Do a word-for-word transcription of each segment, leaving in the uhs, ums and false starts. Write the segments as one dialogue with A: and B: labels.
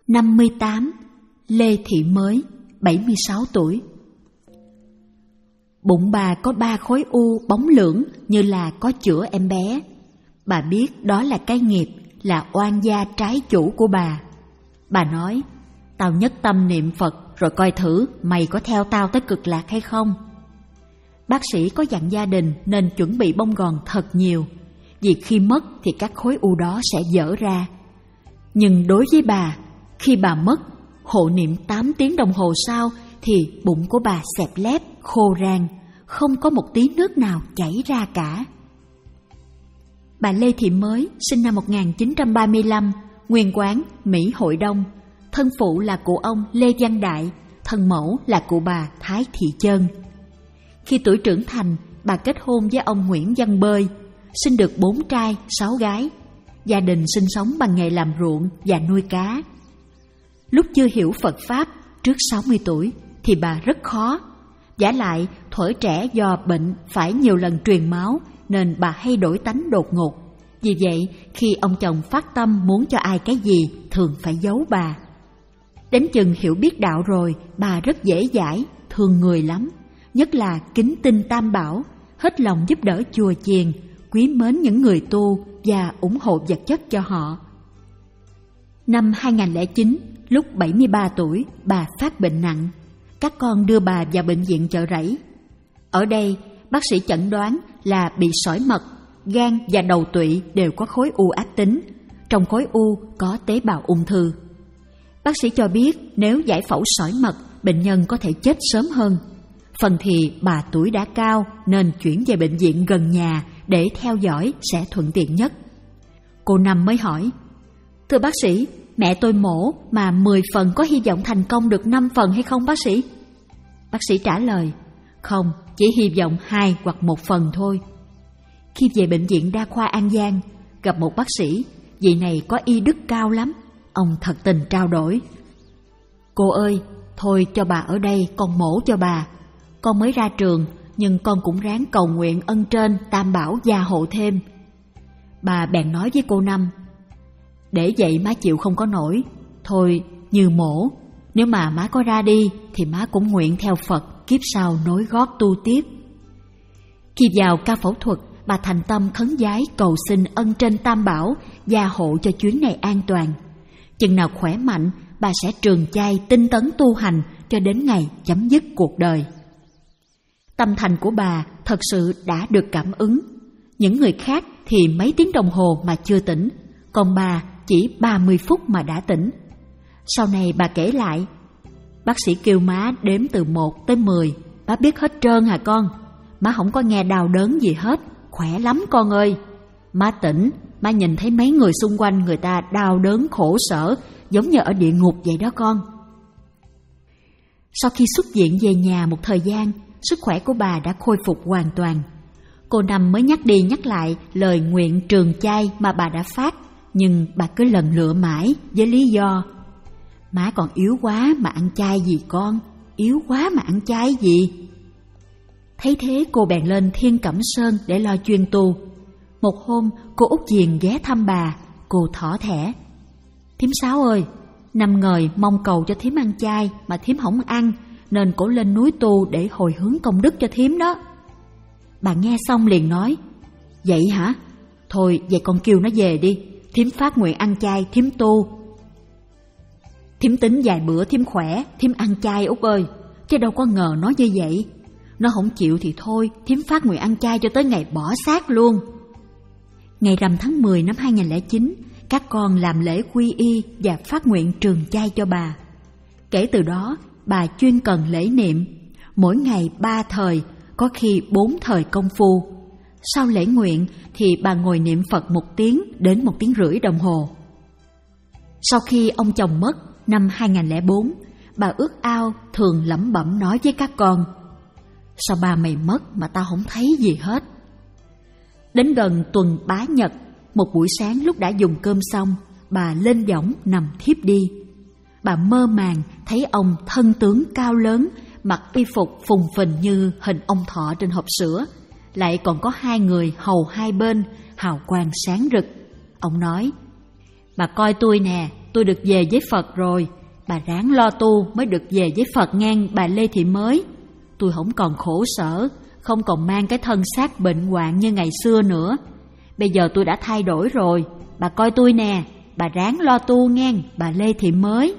A: năm mươi tám. Lê Thị Mới, bảy mươi sáu tuổi. Bụng bà có ba khối u bóng lưỡng như là có chữa em bé. Bà biết đó là cái nghiệp, là oan gia trái chủ của bà. Bà nói, tao nhất tâm niệm Phật rồi coi thử mày có theo tao tới cực lạc hay không. Bác sĩ có dặn gia đình nên chuẩn bị bông gòn thật nhiều, vì khi mất thì các khối u đó sẽ dở ra. Nhưng đối với bà, khi bà mất, hộ niệm tám tiếng đồng hồ sau thì bụng của bà xẹp lép, khô rang, không có một tí nước nào chảy ra cả. Bà Lê Thị Mới sinh năm một nghìn chín trăm ba mươi lăm, nguyên quán Mỹ Hội Đông. Thân phụ là cụ ông Lê Văn Đại, thân mẫu là cụ bà Thái Thị Chơn. Khi tuổi trưởng thành, bà kết hôn với ông Nguyễn Văn Bơi, sinh được bốn trai, sáu gái. Gia đình sinh sống bằng nghề làm ruộng và nuôi cá. Lúc chưa hiểu Phật Pháp, trước sáu mươi tuổi, thì bà rất khó. Vả lại, thuở trẻ do bệnh phải nhiều lần truyền máu, nên bà hay đổi tánh đột ngột. Vì vậy, khi ông chồng phát tâm muốn cho ai cái gì, thường phải giấu bà. Đến chừng hiểu biết đạo rồi, bà rất dễ dãi, thương người lắm. Nhất là kính tin Tam Bảo, hết lòng giúp đỡ chùa chiền, quý mến những người tu và ủng hộ vật chất cho họ. Năm hai nghìn lẻ chín, lúc bảy mươi ba tuổi, bà phát bệnh nặng. Các con đưa bà vào bệnh viện Chợ Rẫy. Ở đây, bác sĩ chẩn đoán là bị sỏi mật, gan và đầu tụy đều có khối u ác tính. Trong khối u có tế bào ung thư. Bác sĩ cho biết nếu giải phẫu sỏi mật, bệnh nhân có thể chết sớm hơn. Phần thì bà tuổi đã cao nên chuyển về bệnh viện gần nhà để theo dõi sẽ thuận tiện nhất. Cô Năm mới hỏi, thưa bác sĩ, mẹ tôi mổ mà mười phần có hy vọng thành công được năm phần hay không bác sĩ? Bác sĩ trả lời, không, chỉ hy vọng hai hoặc một phần thôi. Khi về bệnh viện Đa khoa An Giang, gặp một bác sĩ, vị này có y đức cao lắm. Ông thật tình trao đổi, cô ơi, thôi cho bà ở đây con mổ cho bà. Con mới ra trường, nhưng con cũng ráng cầu nguyện ân trên Tam Bảo gia hộ thêm. Bà bèn nói với cô Năm, để vậy má chịu không có nổi. Thôi như mổ, nếu mà má có ra đi thì má cũng nguyện theo Phật kiếp sau nối gót tu tiếp. Khi vào ca phẫu thuật, bà thành tâm khấn vái cầu xin ân trên Tam Bảo gia hộ cho chuyến này an toàn. Chừng nào khỏe mạnh, bà sẽ trường chay tinh tấn tu hành cho đến ngày chấm dứt cuộc đời. Tâm thành của bà thật sự đã được cảm ứng. Những người khác thì mấy tiếng đồng hồ mà chưa tỉnh, còn bà chỉ ba mươi phút mà đã tỉnh. Sau này bà kể lại, bác sĩ kêu má đếm từ một tới mười, má biết hết trơn hả con? Má không có nghe đau đớn gì hết, khỏe lắm con ơi. Má tỉnh, má nhìn thấy mấy người xung quanh người ta đau đớn khổ sở, giống như ở địa ngục vậy đó con. Sau khi xuất viện về nhà một thời gian, sức khỏe của bà đã khôi phục hoàn toàn. Cô Năm mới nhắc đi nhắc lại lời nguyện trường chay mà bà đã phát, nhưng bà cứ lần lựa mãi với lý do, má còn yếu quá mà ăn chay gì con, yếu quá mà ăn chay gì. Thấy thế cô bèn lên Thiên Cẩm Sơn để lo chuyên tu. Một hôm cô Út Diền ghé thăm bà, cô thỏ thẻ, thím Sáu ơi, năm ngời mong cầu cho thím ăn chay mà thím không ăn, nên cổ lên núi tu để hồi hướng công đức cho thím đó. Bà nghe xong liền nói, vậy hả? Thôi vậy con kêu nó về đi, thím phát nguyện ăn chay, thím tu. Thím tính vài bữa thím khỏe, thím ăn chay Út ơi, chứ đâu có ngờ nó như vậy. Nó không chịu thì thôi, thím phát nguyện ăn chay cho tới ngày bỏ xác luôn. Ngày rằm tháng mười năm hai nghìn lẻ chín, các con làm lễ quy y và phát nguyện trường chay cho bà. Kể từ đó, bà chuyên cần lễ niệm, mỗi ngày ba thời, có khi bốn thời công phu. Sau lễ nguyện thì bà ngồi niệm Phật một tiếng đến một tiếng rưỡi đồng hồ. Sau khi ông chồng mất năm hai nghìn lẻ bốn, bà ước ao thường lẩm bẩm nói với các con, sao ba mày mất mà tao không thấy gì hết. Đến gần tuần Bá Nhật, một buổi sáng lúc đã dùng cơm xong, bà lên võng nằm thiếp đi. Bà mơ màng thấy ông thân tướng cao lớn, mặc y phục phùng phình như hình ông thọ trên hộp sữa, lại còn có hai người hầu hai bên, hào quang sáng rực. Ông nói, bà coi tôi nè, tôi được về với Phật rồi. Bà ráng lo tu mới được về với Phật ngang bà Lê Thị Mới. Tôi không còn khổ sở, không còn mang cái thân xác bệnh hoạn như ngày xưa nữa. Bây giờ tôi đã thay đổi rồi, bà coi tôi nè, bà ráng lo tu ngang bà Lê Thị Mới.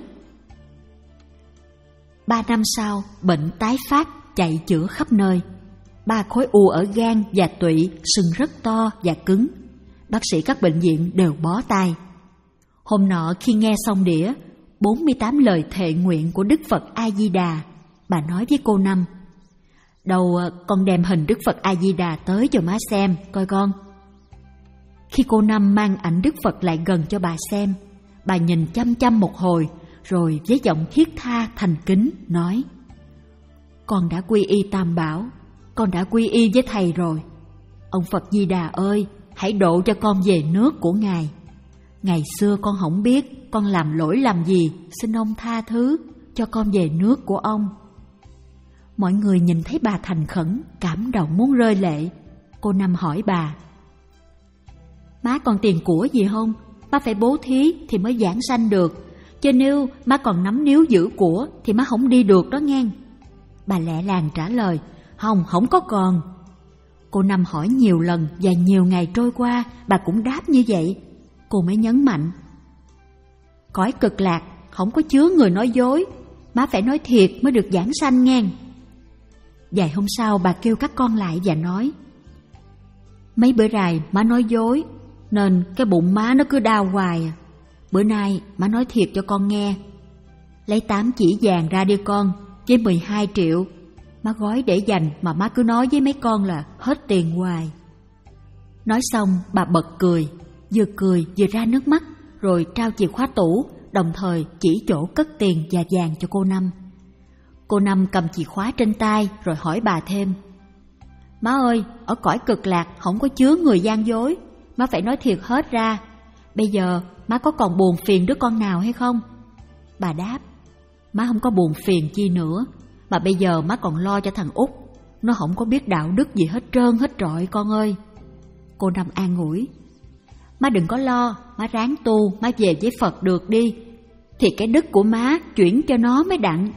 A: Ba năm sau, bệnh tái phát, chạy chữa khắp nơi. Ba khối u ở gan và tụy, sưng rất to và cứng. Bác sĩ các bệnh viện đều bó tay. Hôm nọ khi nghe xong đĩa bốn mươi tám lời thệ nguyện của Đức Phật A-di-đà, bà nói với cô Năm: "Đâu con đem hình Đức Phật A-di-đà tới cho má xem, coi con." Khi cô Năm mang ảnh Đức Phật lại gần cho bà xem, bà nhìn chăm chăm một hồi, rồi với giọng thiết tha thành kính nói: "Con đã quy y Tam Bảo, con đã quy y với thầy rồi. Ông Phật Di Đà ơi, hãy độ cho con về nước của Ngài. Ngày xưa con không biết con làm lỗi làm gì, xin ông tha thứ cho con về nước của ông." Mọi người nhìn thấy bà thành khẩn, cảm động muốn rơi lệ. Cô Năm hỏi bà: "Má còn tiền của gì không? Má phải bố thí thì mới giảng sanh được, chứ nếu má còn nắm níu giữ của thì má không đi được đó nghe." Bà lẹ làng trả lời: "Không, không có còn." Cô Năm hỏi nhiều lần và nhiều ngày trôi qua, bà cũng đáp như vậy. Cô mới nhấn mạnh: "Cõi cực lạc không có chứa người nói dối, má phải nói thiệt mới được giảng sanh nghe." Vài hôm sau bà kêu các con lại và nói: "Mấy bữa rày má nói dối, nên cái bụng má nó cứ đau hoài à. Bữa nay má nói thiệt cho con nghe. Lấy tám chỉ vàng ra đi con, với mười hai triệu. Má gói để dành mà má cứ nói với mấy con là hết tiền hoài." Nói xong bà bật cười, vừa cười vừa ra nước mắt, rồi trao chìa khóa tủ, đồng thời chỉ chỗ cất tiền và vàng cho cô Năm. Cô Năm cầm chìa khóa trên tay rồi hỏi bà thêm: "Má ơi, ở cõi cực lạc không có chứa người gian dối, má phải nói thiệt hết ra. Bây giờ má có còn buồn phiền đứa con nào hay không?" Bà đáp: "Má không có buồn phiền chi nữa, mà bây giờ má còn lo cho thằng Út. Nó không có biết đạo đức gì hết trơn hết trọi con ơi." Cô Năm an ủi: "Má đừng có lo, má ráng tu, má về với Phật được đi, thì cái đức của má chuyển cho nó mới đặng."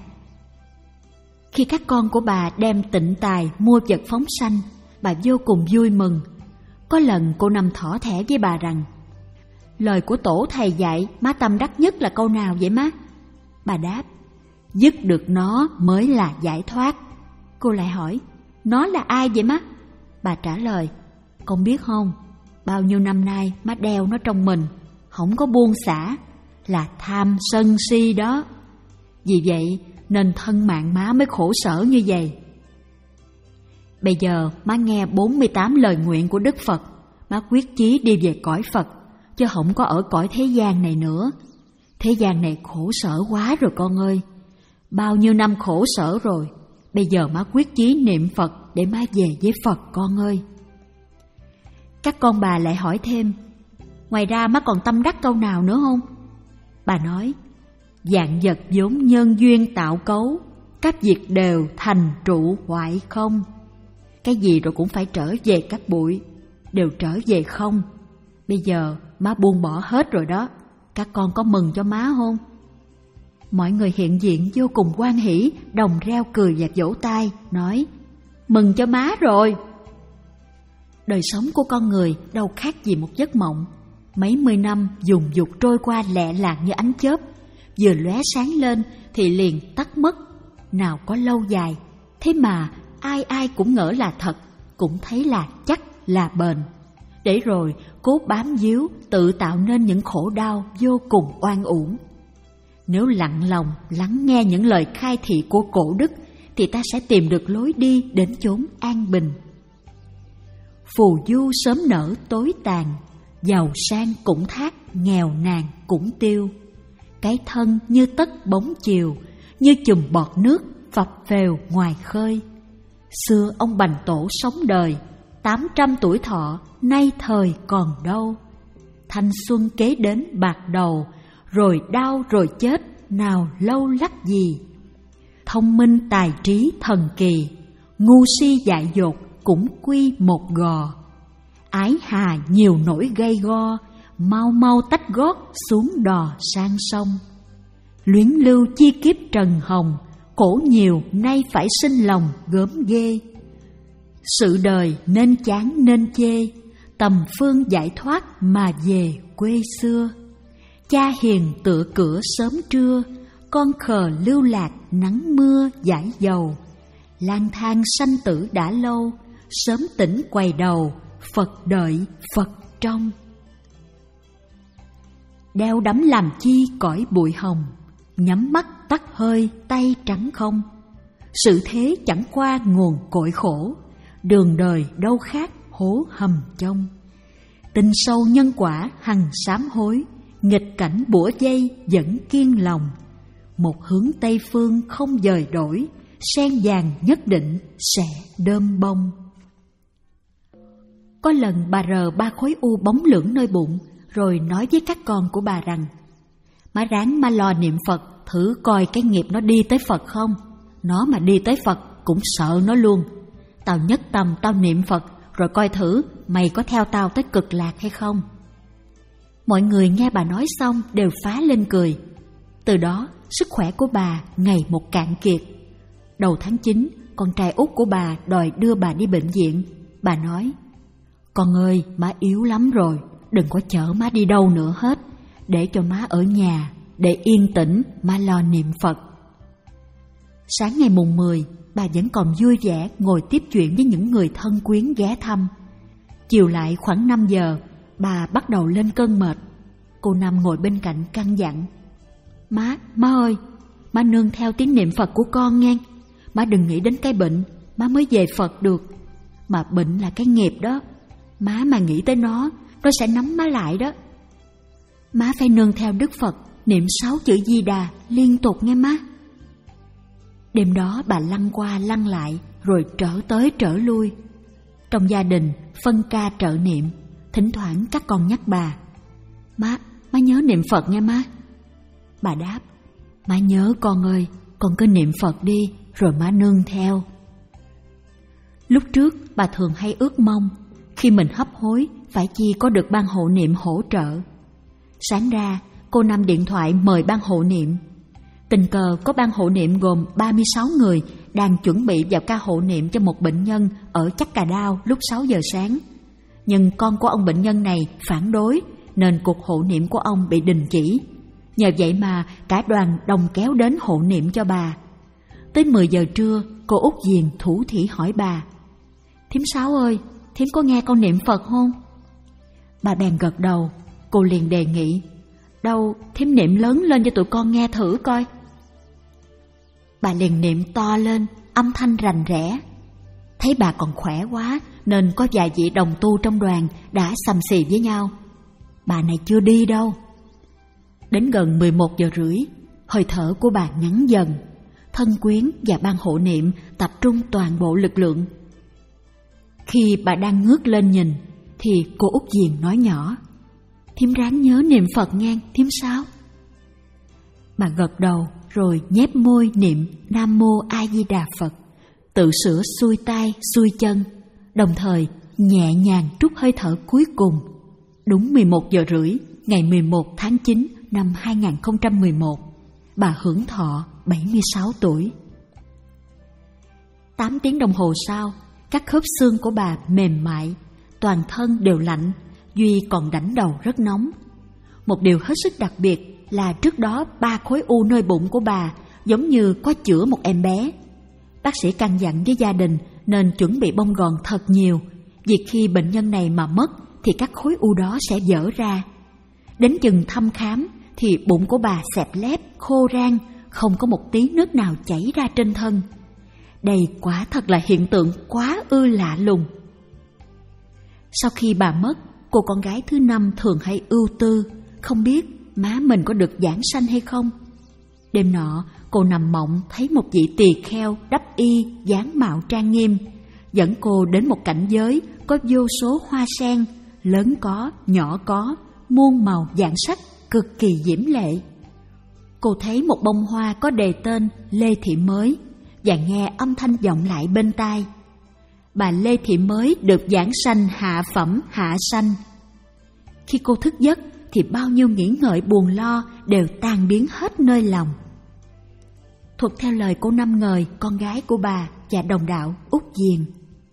A: Khi các con của bà đem tịnh tài mua vật phóng sanh, bà vô cùng vui mừng. Có lần cô Năm thỏ thẻ với bà rằng: "Lời của tổ thầy dạy má tâm đắc nhất là câu nào vậy má?" Bà đáp: "Dứt được nó mới là giải thoát." Cô lại hỏi: "Nó là ai vậy má?" Bà trả lời: "Con biết không, bao nhiêu năm nay má đeo nó trong mình, không có buông xả, là tham sân si đó. Vì vậy nên thân mạng má mới khổ sở như vậy." Bây giờ má nghe bốn mươi tám lời nguyện của Đức Phật, má quyết chí đi về cõi Phật, chứ không có ở cõi thế gian này nữa. Thế gian này khổ sở quá rồi con ơi. Bao nhiêu năm khổ sở rồi, bây giờ má quyết chí niệm Phật để má về với Phật con ơi. Các con bà lại hỏi thêm: "Ngoài ra má còn tâm đắc câu nào nữa không?" Bà nói: "Vạn vật vốn nhân duyên tạo cấu, các việc đều thành trụ hoại không. Cái gì rồi cũng phải trở về các bụi, đều trở về không. Bây giờ má buông bỏ hết rồi đó, các con có mừng cho má không?" Mọi người hiện diện vô cùng hoan hỉ, đồng reo cười và vỗ tay, nói: "Mừng cho má rồi." Đời sống của con người đâu khác gì một giấc mộng. Mấy mươi năm dùng dục trôi qua lẹ làng như ánh chớp, vừa lóe sáng lên thì liền tắt mất, nào có lâu dài. Thế mà ai ai cũng ngỡ là thật, cũng thấy là chắc, là bền, để rồi cố bám víu, tự tạo nên những khổ đau vô cùng oan uổng. Nếu lặng lòng lắng nghe những lời khai thị của cổ đức, thì ta sẽ tìm được lối đi đến chốn an bình. Phù du sớm nở tối tàn, giàu sang cũng thác, nghèo nàn cũng tiêu. Cái thân như tất bóng chiều, như chùm bọt nước phập phèo ngoài khơi. Xưa ông Bành Tổ sống đời, tám trăm tuổi thọ, nay thời còn đâu. Thanh xuân kế đến bạc đầu, rồi đau rồi chết, nào lâu lắc gì. Thông minh tài trí thần kỳ, ngu si dại dột cũng quy một gò. Ái hà nhiều nỗi gây go, mau mau tách gót xuống đò sang sông. Luyến lưu chi kiếp trần hồng, khổ nhiều nay phải sinh lòng gớm ghê. Sự đời nên chán nên chê, tầm phương giải thoát mà về quê xưa. Cha hiền tựa cửa sớm trưa, con khờ lưu lạc nắng mưa dãi dầu. Lang thang sanh tử đã lâu, sớm tỉnh quay đầu, Phật đợi Phật trong. Đeo đắm làm chi cõi bụi hồng, nhắm mắt tắt hơi tay trắng không. Sự thế chẳng qua nguồn cội khổ, đường đời đâu khác hố hầm chông. Tình sâu nhân quả hằng sám hối, nghịch cảnh bủa dây vẫn kiên lòng. Một hướng Tây phương không dời đổi, sen vàng nhất định sẽ đơm bông. Có lần bà rờ ba khối u bóng lưỡng nơi bụng, rồi nói với các con của bà rằng: má ráng má lo niệm Phật, thử coi cái nghiệp nó đi tới Phật không. Nó mà đi tới Phật cũng sợ nó luôn. Tao nhất tâm tao niệm Phật, rồi coi thử mày có theo tao tới cực lạc hay không. Mọi người nghe bà nói xong đều phá lên cười. Từ đó sức khỏe của bà ngày một cạn kiệt. Đầu tháng chín, con trai út của bà đòi đưa bà đi bệnh viện. Bà nói: con ơi, má yếu lắm rồi, đừng có chở má đi đâu nữa hết, để cho má ở nhà, để yên tĩnh má lo niệm Phật. Sáng ngày mùng mười, bà vẫn còn vui vẻ ngồi tiếp chuyện với những người thân quyến ghé thăm. Chiều lại khoảng năm giờ, bà bắt đầu lên cơn mệt. Cô Năm ngồi bên cạnh căn dặn: Má, má ơi, má nương theo tiếng niệm Phật của con nghe. Má đừng nghĩ đến cái bệnh, má mới về Phật được. Mà bệnh là cái nghiệp đó, má mà nghĩ tới nó, nó sẽ nắm má lại đó. Má phải nương theo Đức Phật, niệm sáu chữ Di Đà liên tục nghe má. Đêm đó bà lăn qua lăn lại, rồi trở tới trở lui. Trong gia đình phân ca trợ niệm, thỉnh thoảng các con nhắc bà: Má, má nhớ niệm Phật nghe má. Bà đáp: Má nhớ con ơi, con cứ niệm Phật đi, rồi má nương theo. Lúc trước bà thường hay ước mong khi mình hấp hối phải chi có được ban hộ niệm hỗ trợ. Sáng ra cô Năm điện thoại mời ban hộ niệm. Tình cờ có ban hộ niệm gồm ba mươi sáu người đang chuẩn bị vào ca hộ niệm cho một bệnh nhân ở Chắc Cà Đao lúc sáu giờ sáng. Nhưng con của ông bệnh nhân này phản đối nên cuộc hộ niệm của ông bị đình chỉ. Nhờ vậy mà cả đoàn đồng kéo đến hộ niệm cho bà. Tới mười giờ trưa, cô Út Diền thủ thỉ hỏi bà: Thím Sáu ơi, thím có nghe con niệm Phật không? Bà bèn gật đầu. Cô liền đề nghị: Đâu, thím niệm lớn lên cho tụi con nghe thử coi. Bà liền niệm to lên, âm thanh rành rẽ. Thấy bà còn khỏe quá nên có vài vị đồng tu trong đoàn đã xầm xì với nhau: Bà này chưa đi đâu. Đến gần mười một giờ rưỡi, hơi thở của bà ngắn dần. Thân quyến và ban hộ niệm tập trung toàn bộ lực lượng. Khi bà đang ngước lên nhìn thì cô Út Diền nói nhỏ: Thím ráng nhớ niệm Phật nghe thím Sáu. Bà gật đầu rồi nhép môi niệm Nam Mô A Di Đà Phật, tự sửa xuôi tay xuôi chân, đồng thời nhẹ nhàng trút hơi thở cuối cùng. Đúng mười một giờ rưỡi ngày mười một tháng chín năm hai nghìn không trăm mười một, bà hưởng thọ bảy mươi sáu tuổi. Tám tiếng đồng hồ sau, các khớp xương của bà mềm mại, toàn thân đều lạnh, duy còn đảnh đầu rất nóng. Một điều hết sức đặc biệt là trước đó ba khối u nơi bụng của bà giống như có chữa một em bé. Bác sĩ căn dặn với gia đình nên chuẩn bị bông gòn thật nhiều, vì khi bệnh nhân này mà mất thì các khối u đó sẽ vỡ ra. Đến chừng thăm khám thì bụng của bà xẹp lép, khô rang, không có một tí nước nào chảy ra trên thân. Đây quả thật là hiện tượng quá ư lạ lùng. Sau khi bà mất, cô con gái thứ năm thường hay ưu tư, không biết má mình có được giảng sanh hay không. Đêm nọ, cô nằm mộng thấy một vị tỳ kheo đắp y, dáng mạo trang nghiêm, dẫn cô đến một cảnh giới có vô số hoa sen, lớn có, nhỏ có, muôn màu dạng sắc, cực kỳ diễm lệ. Cô thấy một bông hoa có đề tên Lê Thị Mới và nghe âm thanh vọng lại bên tai: Bà Lê Thị Mới được giảng sanh hạ phẩm hạ sanh. Khi cô thức giấc thì bao nhiêu nghĩ ngợi buồn lo đều tan biến hết nơi lòng. Thuật theo lời cô Năm Ngời, con gái của bà và đồng đạo Út Diền.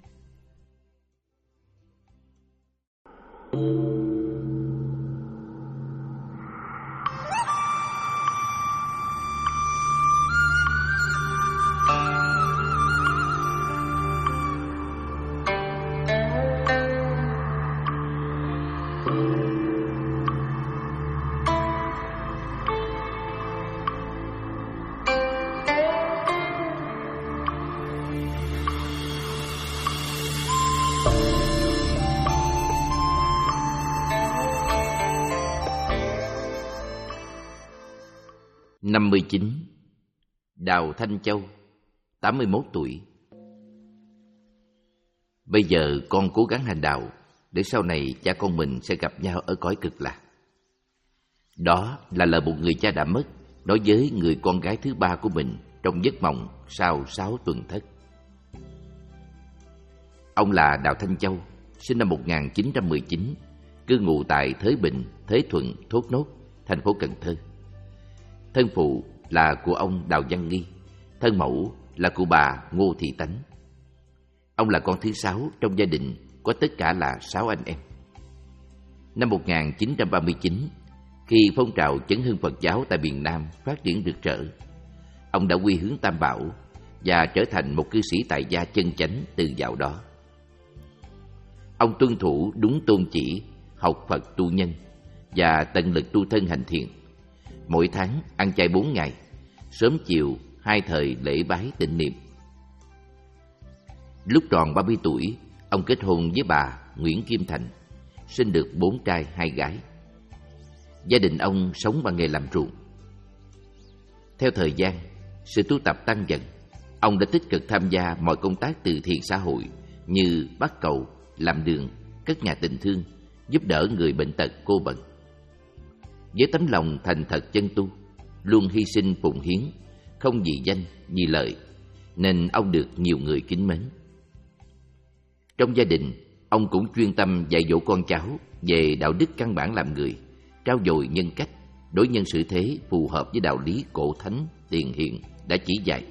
B: năm mươi chín. Đào Thanh Châu, tám mươi mốt tuổi. Bây giờ con cố gắng hành đạo để sau này cha con mình sẽ gặp nhau ở cõi cực lạc. Đó là lời một người cha đã mất nói với người con gái thứ ba của mình trong giấc mộng sau sáu tuần thất. Ông là Đào Thanh Châu, sinh năm một nghìn chín trăm mười chín, cư ngụ tại Thới Bình, Thới Thuận, Thốt Nốt, thành phố Cần Thơ. Thân phụ là của ông Đào Văn Nghi, thân mẫu là của bà Ngô Thị Tánh. Ông là con thứ sáu trong gia đình có tất cả là sáu anh em. Năm một nghìn chín trăm ba mươi chín, khi phong trào chấn hưng Phật giáo tại miền Nam phát triển rực rỡ, ông đã quy hướng Tam Bảo và trở thành một cư sĩ tại gia chân chánh từ dạo đó. Ông tuân thủ đúng tôn chỉ, học Phật tu nhân và tận lực tu thân hành thiện. Mỗi tháng ăn chay bốn ngày, sớm chiều hai thời lễ bái tịnh niệm. Lúc tròn ba mươi tuổi, ông kết hôn với bà Nguyễn Kim Thành, sinh được bốn trai hai gái. Gia đình ông sống bằng nghề làm ruộng. Theo thời gian, sự tu tập tăng dần, ông đã tích cực tham gia mọi công tác từ thiện xã hội như bắt cầu, làm đường, cất nhà tình thương, giúp đỡ người bệnh tật cô bần. Với tấm lòng thành thật chân tu, luôn hy sinh phụng hiến, không vì danh, vì lợi, nên ông được nhiều người kính mến. Trong gia đình, ông cũng chuyên tâm dạy dỗ con cháu về đạo đức căn bản làm người, trau dồi nhân cách, đối nhân xử thế phù hợp với đạo lý cổ thánh tiền hiền đã chỉ dạy.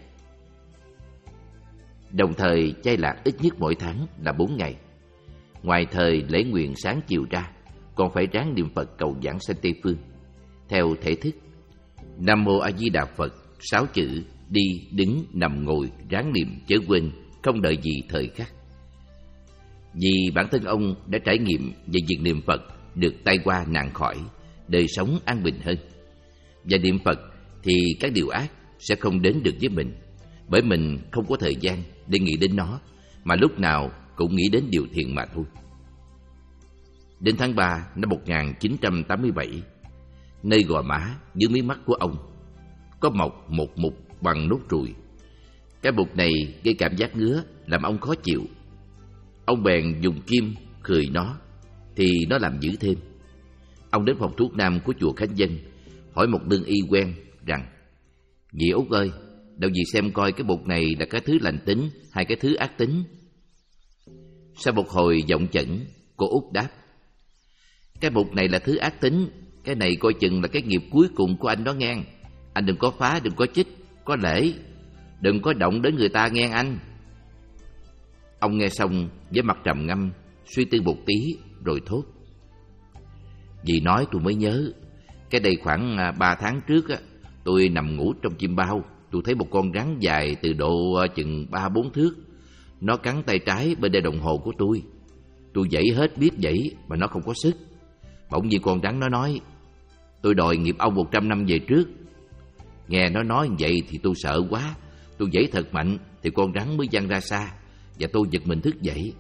B: Đồng thời chay lạc ít nhất mỗi tháng là bốn ngày. Ngoài thời lễ nguyện sáng chiều ra, còn phải ráng niệm Phật cầu giảng sanh Tây Phương. Theo thể thức, Nam Mô A Di Đà Phật, sáu chữ đi, đứng, nằm, ngồi, ráng niệm chớ quên, không đợi gì thời khắc. Vì bản thân ông đã trải nghiệm về việc niệm Phật được tai qua nạn khỏi, đời sống an bình hơn. Và niệm Phật thì các điều ác sẽ không đến được với mình, bởi mình không có thời gian để nghĩ đến nó, mà lúc nào cũng nghĩ đến điều thiện mà thôi. Đến tháng ba năm một nghìn chín trăm tám mươi bảy, nơi gò má dưới mí mắt của ông có mọc một mụn bằng nốt ruồi. Cái mụn này gây cảm giác ngứa, làm ông khó chịu. Ông bèn dùng kim khười nó, thì nó làm dữ thêm. Ông đến phòng thuốc nam của chùa Khánh Dân, hỏi một lương y quen rằng: "Dì Út ơi, đâu dì xem coi cái bột này là cái thứ lành tính hay cái thứ ác tính?" Sau một hồi giọng chẩn, cô Út đáp: "Cái bột này là thứ ác tính, cái này coi chừng là cái nghiệp cuối cùng của anh đó ngang. Anh đừng có phá, đừng có chích, có lễ, đừng có động đến người ta ngang anh." Ông nghe xong với mặt trầm ngâm, suy tư một tí rồi thốt: "Dì nói tôi mới nhớ, cái đây khoảng ba tháng trước á, tôi nằm ngủ trong chim bao, tôi thấy một con rắn dài từ độ chừng ba bốn thước. Nó cắn tay trái bên đai đồng hồ của tôi. Tôi giãy hết biết giãy mà nó không có sức. Bỗng nhiên con rắn nó nói: tôi đòi nghiệp ông một trăm năm về trước. Nghe nó nói vậy thì tôi sợ quá, tôi giãy thật mạnh thì con rắn mới văng ra xa, và tôi giật mình thức dậy.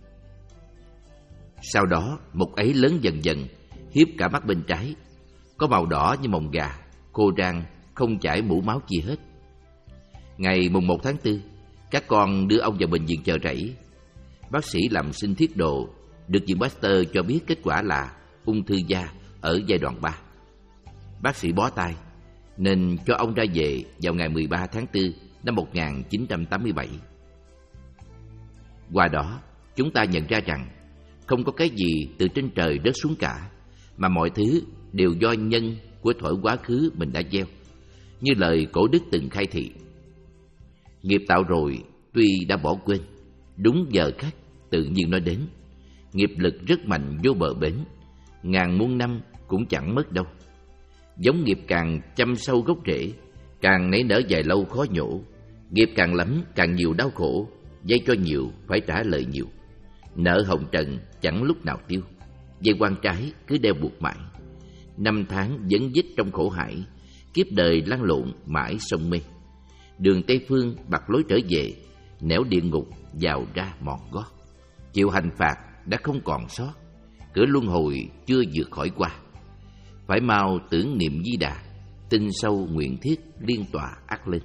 B: Sau đó một ấy lớn dần dần, hiếp cả mắt bên trái, có màu đỏ như mồng gà, khô rang, không chảy mũ máu chi hết. Ngày mùng một tháng tư, các con đưa ông vào bệnh viện Chợ Rẫy. Bác sĩ làm sinh thiết đồ, được viện Pasteur cho biết kết quả là ung thư da ở giai đoạn ba. Bác sĩ bó tay, nên cho ông ra về vào ngày mười ba tháng tư năm một nghìn chín trăm tám mươi bảy. Qua đó, chúng ta nhận ra rằng không có cái gì từ trên trời rớt xuống cả, mà mọi thứ đều do nhân của thuở quá khứ mình đã gieo, như lời cổ đức từng khai thị. Nghiệp tạo rồi tuy đã bỏ quên, đúng giờ khắc tự nhiên nó đến. Nghiệp lực rất mạnh vô bờ bến, ngàn muôn năm cũng chẳng mất đâu. Giống nghiệp càng chăm sâu gốc rễ, càng nảy nở dài lâu khó nhổ. Nghiệp càng lắm càng nhiều đau khổ, dây cho nhiều phải trả lời nhiều. Nợ hồng trần chẳng lúc nào tiêu, dây quan trái cứ đeo buộc mãi. Năm tháng dấn dít trong khổ hải, kiếp đời lăn lộn mãi sông mê. Đường Tây Phương bạc lối trở về, nẻo địa ngục vào ra mòn gót. Chịu hành phạt đã không còn sót, cửa luân hồi chưa vượt khỏi qua. Phải mau tưởng niệm Di Đà, tinh sâu nguyện thiết liên tọa ắt lên.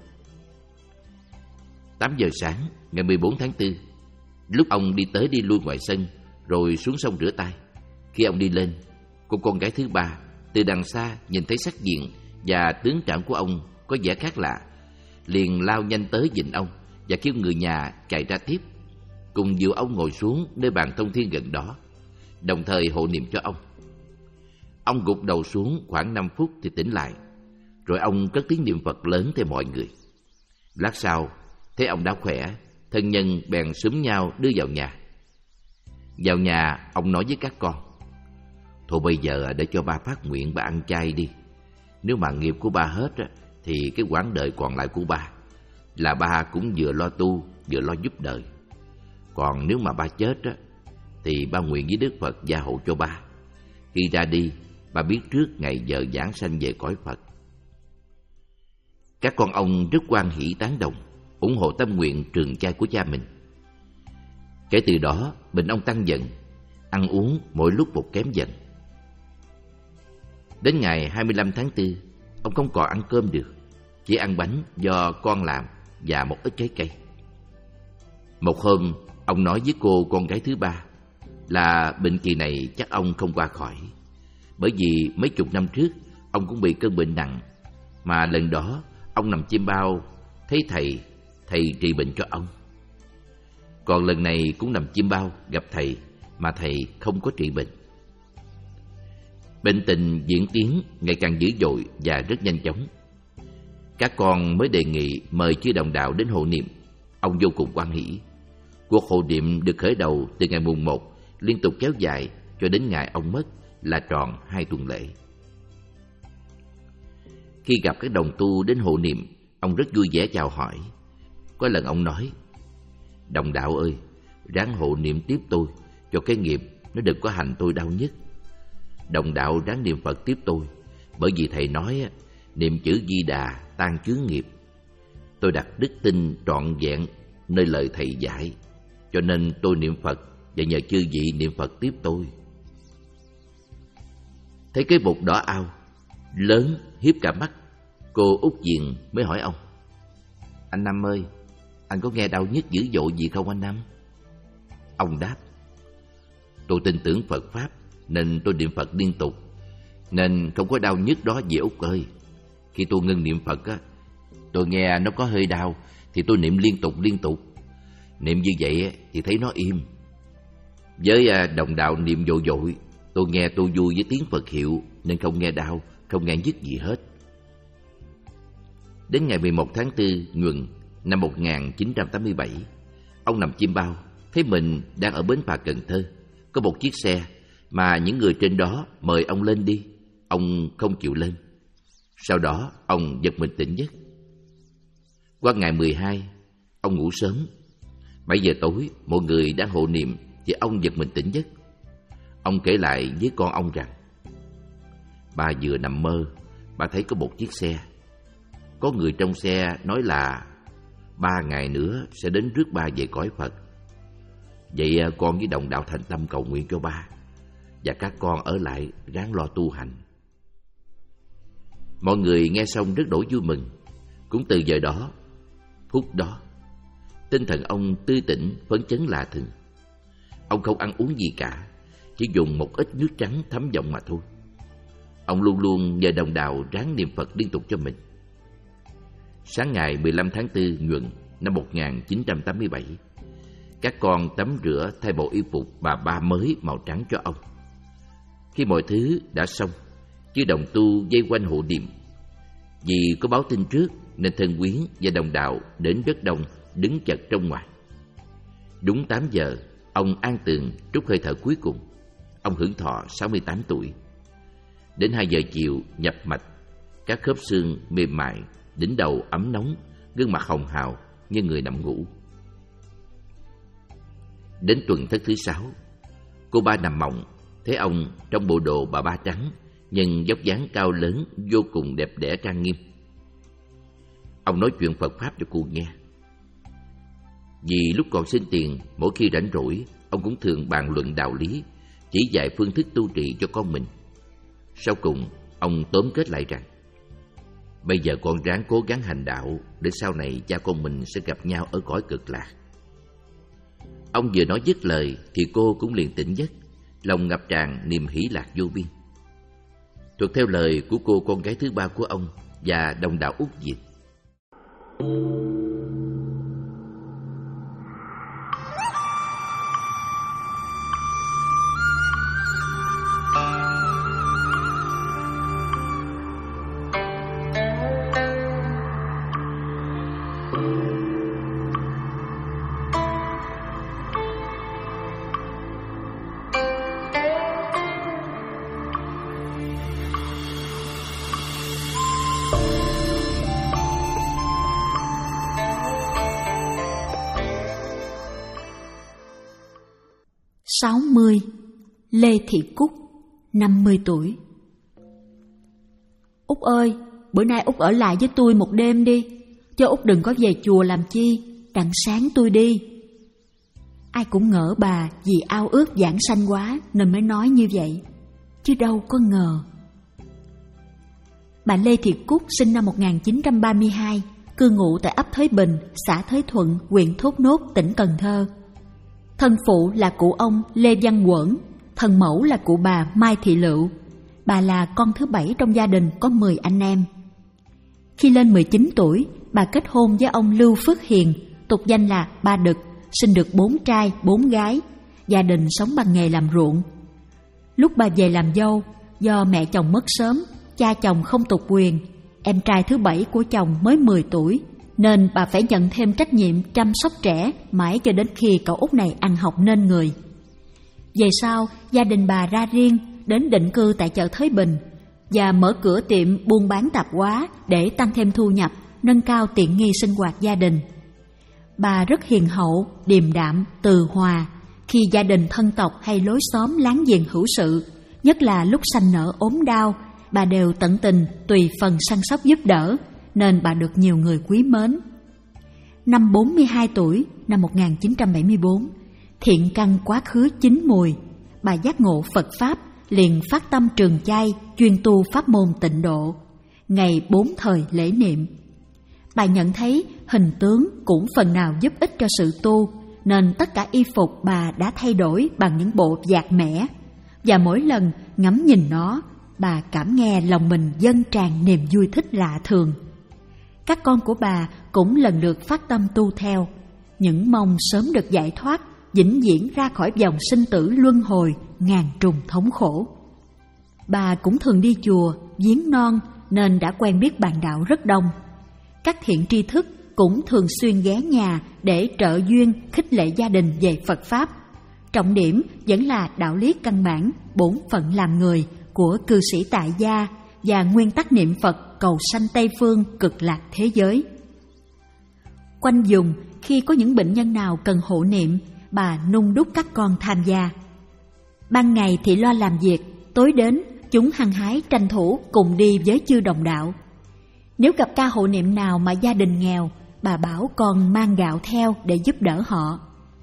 B: Tám giờ sáng ngày mười bốn tháng tư, lúc ông đi tới đi lui ngoài sân rồi xuống sông rửa tay. Khi ông đi lên, cô con gái thứ ba từ đằng xa nhìn thấy sắc diện và tướng trạng của ông có vẻ khác lạ, liền lao nhanh tới giành ông và kêu người nhà chạy ra tiếp, cùng dìu ông ngồi xuống nơi bàn thông thiên gần đó, đồng thời hộ niệm cho ông. Ông gục đầu xuống khoảng năm phút thì tỉnh lại, rồi ông cất tiếng niệm Phật lớn theo mọi người. Lát sau, thấy ông đã khỏe, thân nhân bèn xúm nhau đưa vào nhà. Vào nhà, ông nói với các con: thôi bây giờ để cho ba phát nguyện ba ăn chay đi. Nếu mà nghiệp của ba hết thì cái quãng đời còn lại của ba là ba cũng vừa lo tu vừa lo giúp đời. Còn nếu mà ba chết thì ba nguyện với Đức Phật gia hộ cho ba. Khi ra đi, ba biết trước ngày giờ giảng sanh về cõi Phật. Các con ông rất hoan hỷ tán đồng, ủng hộ tâm nguyện trường chay của cha mình. Kể từ đó, bệnh ông tăng dần, ăn uống mỗi lúc một kém dần. Đến ngày hai mươi lăm tháng tư, ông không còn ăn cơm được, chỉ ăn bánh do con làm và một ít trái cây. Một hôm, ông nói với cô con gái thứ ba là bệnh kỳ này chắc ông không qua khỏi, bởi vì mấy chục năm trước ông cũng bị cơn bệnh nặng, mà lần đó ông nằm chim bao thấy thầy, thầy trị bệnh cho ông. Còn lần này cũng nằm chim bao gặp thầy, mà thầy không có trị bệnh. Bệnh tình diễn tiến ngày càng dữ dội và rất nhanh chóng. Các con mới đề nghị mời chư đồng đạo đến hộ niệm. Ông vô cùng hoan hỷ. Cuộc hộ niệm được khởi đầu từ ngày mùng một, liên tục kéo dài cho đến ngày ông mất là tròn hai tuần lễ. Khi gặp các đồng tu đến hộ niệm, ông rất vui vẻ chào hỏi. Có lần ông nói: đồng đạo ơi, ráng hộ niệm tiếp tôi, cho cái nghiệp nó đừng có hành tôi đau nhất. Đồng đạo ráng niệm Phật tiếp tôi, bởi vì thầy nói niệm chữ Di Đà tan chướng nghiệp. Tôi đặt đức tin trọn vẹn nơi lời thầy dạy, cho nên tôi niệm Phật và nhờ chư vị niệm Phật tiếp tôi. Thấy cái bụng đỏ ao, lớn hiếp cả mắt, cô Út Diền mới hỏi ông: anh Năm ơi, anh có nghe đau nhức dữ dội gì không anh Năm? Ông đáp: tôi tin tưởng Phật Pháp nên tôi niệm Phật liên tục, nên không có đau nhức đó gì Út ơi. Khi tôi ngưng niệm Phật á, tôi nghe nó có hơi đau thì tôi niệm liên tục liên tục. Niệm như vậy thì thấy nó im. Với đồng đạo niệm dội dội, tôi nghe tôi vui với tiếng Phật hiệu nên không nghe đau, không nghe nhức gì hết. Đến ngày mười một tháng tư Nhuần năm một nghìn chín trăm tám mươi bảy, ông nằm chim bao, thấy mình đang ở bến phà Cần Thơ. Có một chiếc xe mà những người trên đó mời ông lên đi. Ông không chịu lên. Sau đó ông giật mình tỉnh giấc. Qua ngày mười hai, ông ngủ sớm. Bảy giờ tối, mọi người đang hộ niệm thì ông giật mình tỉnh giấc. Ông kể lại với con ông rằng: bà vừa nằm mơ, bà thấy có một chiếc xe. Có người trong xe nói là ba ngày nữa sẽ đến rước ba về cõi Phật. Vậy con với đồng đạo thành tâm cầu nguyện cho ba, và các con ở lại ráng lo tu hành. Mọi người nghe xong rất đổi vui mừng. Cũng từ giờ đó, phút đó, tinh thần ông tươi tỉnh, phấn chấn lạ thường. Ông không ăn uống gì cả, chỉ dùng một ít nước trắng thấm giọng mà thôi. Ông luôn luôn nhờ đồng đạo ráng niệm Phật liên tục cho mình. Sáng ngày mười lăm tháng tư Nhuần năm một nghìn chín trăm tám mươi bảy, các con tắm rửa thay bộ y phục bà ba mới màu trắng cho ông. Khi mọi thứ đã xong, chư đồng tu vây quanh hộ niệm. Vì có báo tin trước nên thân quyến và đồng đạo đến rất đông, đứng chật trong ngoài. Đúng tám giờ, ông an tường trút hơi thở cuối cùng. Ông hưởng thọ sáu mươi tám tuổi. Đến hai giờ chiều nhập mạch, các khớp xương mềm mại, đỉnh đầu ấm nóng, gương mặt hồng hào như người nằm ngủ. Đến tuần thất thứ sáu, cô ba nằm mộng thấy ông trong bộ đồ bà ba trắng, nhưng vóc dáng cao lớn, vô cùng đẹp đẽ trang nghiêm. Ông nói chuyện Phật Pháp cho cô nghe. Vì lúc còn sinh tiền, mỗi khi rảnh rỗi, ông cũng thường bàn luận đạo lý, chỉ dạy phương thức tu trì cho con mình. Sau cùng, ông tóm kết lại rằng: bây giờ con ráng cố gắng hành đạo, để sau này cha con mình sẽ gặp nhau ở cõi cực lạc. Ông vừa nói dứt lời thì cô cũng liền tỉnh giấc, lòng ngập tràn niềm hỷ lạc vô biên. Thuộc theo lời của cô con gái thứ ba của ông và đồng đạo Úc Diệp.
A: sáu mươi. Lê Thị Cúc, năm mươi tuổi. Út ơi, bữa nay Út ở lại với tôi một đêm đi, cho Út đừng có về chùa làm chi, đặng sáng tôi đi. Ai cũng ngỡ bà vì ao ước giảng sanh quá nên mới nói như vậy, chứ đâu có ngờ. Bà Lê Thị Cúc sinh năm một nghìn chín trăm ba mươi hai, cư ngụ tại ấp Thới Bình, xã Thới Thuận, huyện Thốt Nốt, tỉnh Cần Thơ. Thân phụ là cụ ông Lê Văn Quẩn, thân mẫu là cụ bà Mai Thị Lựu. Bà là con thứ bảy trong gia đình có mười anh em. Khi lên mười chín tuổi, bà kết hôn với ông Lưu Phước Hiền, tục danh là Ba Đực, sinh được bốn trai, bốn gái. Gia đình sống bằng nghề làm ruộng. Lúc bà về làm dâu, do mẹ chồng mất sớm, cha chồng không tục quyền, em trai thứ bảy của chồng mới mười tuổi, nên bà phải nhận thêm trách nhiệm chăm sóc trẻ mãi cho đến khi cậu út này ăn học nên người. Về sau, gia đình bà ra riêng, đến định cư tại chợ Thới Bình và mở cửa tiệm buôn bán tạp hóa để tăng thêm thu nhập, nâng cao tiện nghi sinh hoạt gia đình. Bà rất hiền hậu, điềm đạm, từ hòa. Khi gia đình thân tộc hay lối xóm láng giềng hữu sự, nhất là lúc sanh nở ốm đau, bà đều tận tình tùy phần săn sóc giúp đỡ, nên bà được nhiều người quý mến. Năm bốn mươi hai tuổi, năm một nghìn chín trăm bảy mươi bốn, thiện căn quá khứ chín mùi, bà giác ngộ Phật Pháp, liền phát tâm trường chay, chuyên tu pháp môn tịnh độ, ngày bốn thời lễ niệm. Bà nhận thấy hình tướng cũng phần nào giúp ích cho sự tu, nên tất cả y phục bà đã thay đổi bằng những bộ vạt mẻ, và mỗi lần ngắm nhìn nó, bà cảm nghe lòng mình dâng tràn niềm vui thích lạ thường. Các con của bà cũng lần lượt phát tâm tu theo, những mong sớm được giải thoát, vĩnh viễn ra khỏi vòng sinh tử luân hồi ngàn trùng thống khổ. Bà cũng thường đi chùa, viếng non nên đã quen biết bạn đạo rất đông. Các thiện tri thức cũng thường xuyên ghé nhà để trợ duyên khích lệ gia đình về Phật Pháp. Trọng điểm vẫn là đạo lý căn bản, bổn phận làm người của cư sĩ tại gia và nguyên tắc niệm Phật cầu sanh Tây Phương cực lạc thế giới. Quanh vùng, khi có những bệnh nhân nào cần hộ niệm, bà nung đúc các con tham gia. Ban ngày thì lo làm việc, tối đến chúng hăng hái tranh thủ cùng đi với chư đồng đạo. Nếu gặp ca hộ niệm nào mà gia đình nghèo, bà bảo con mang gạo theo để giúp đỡ họ.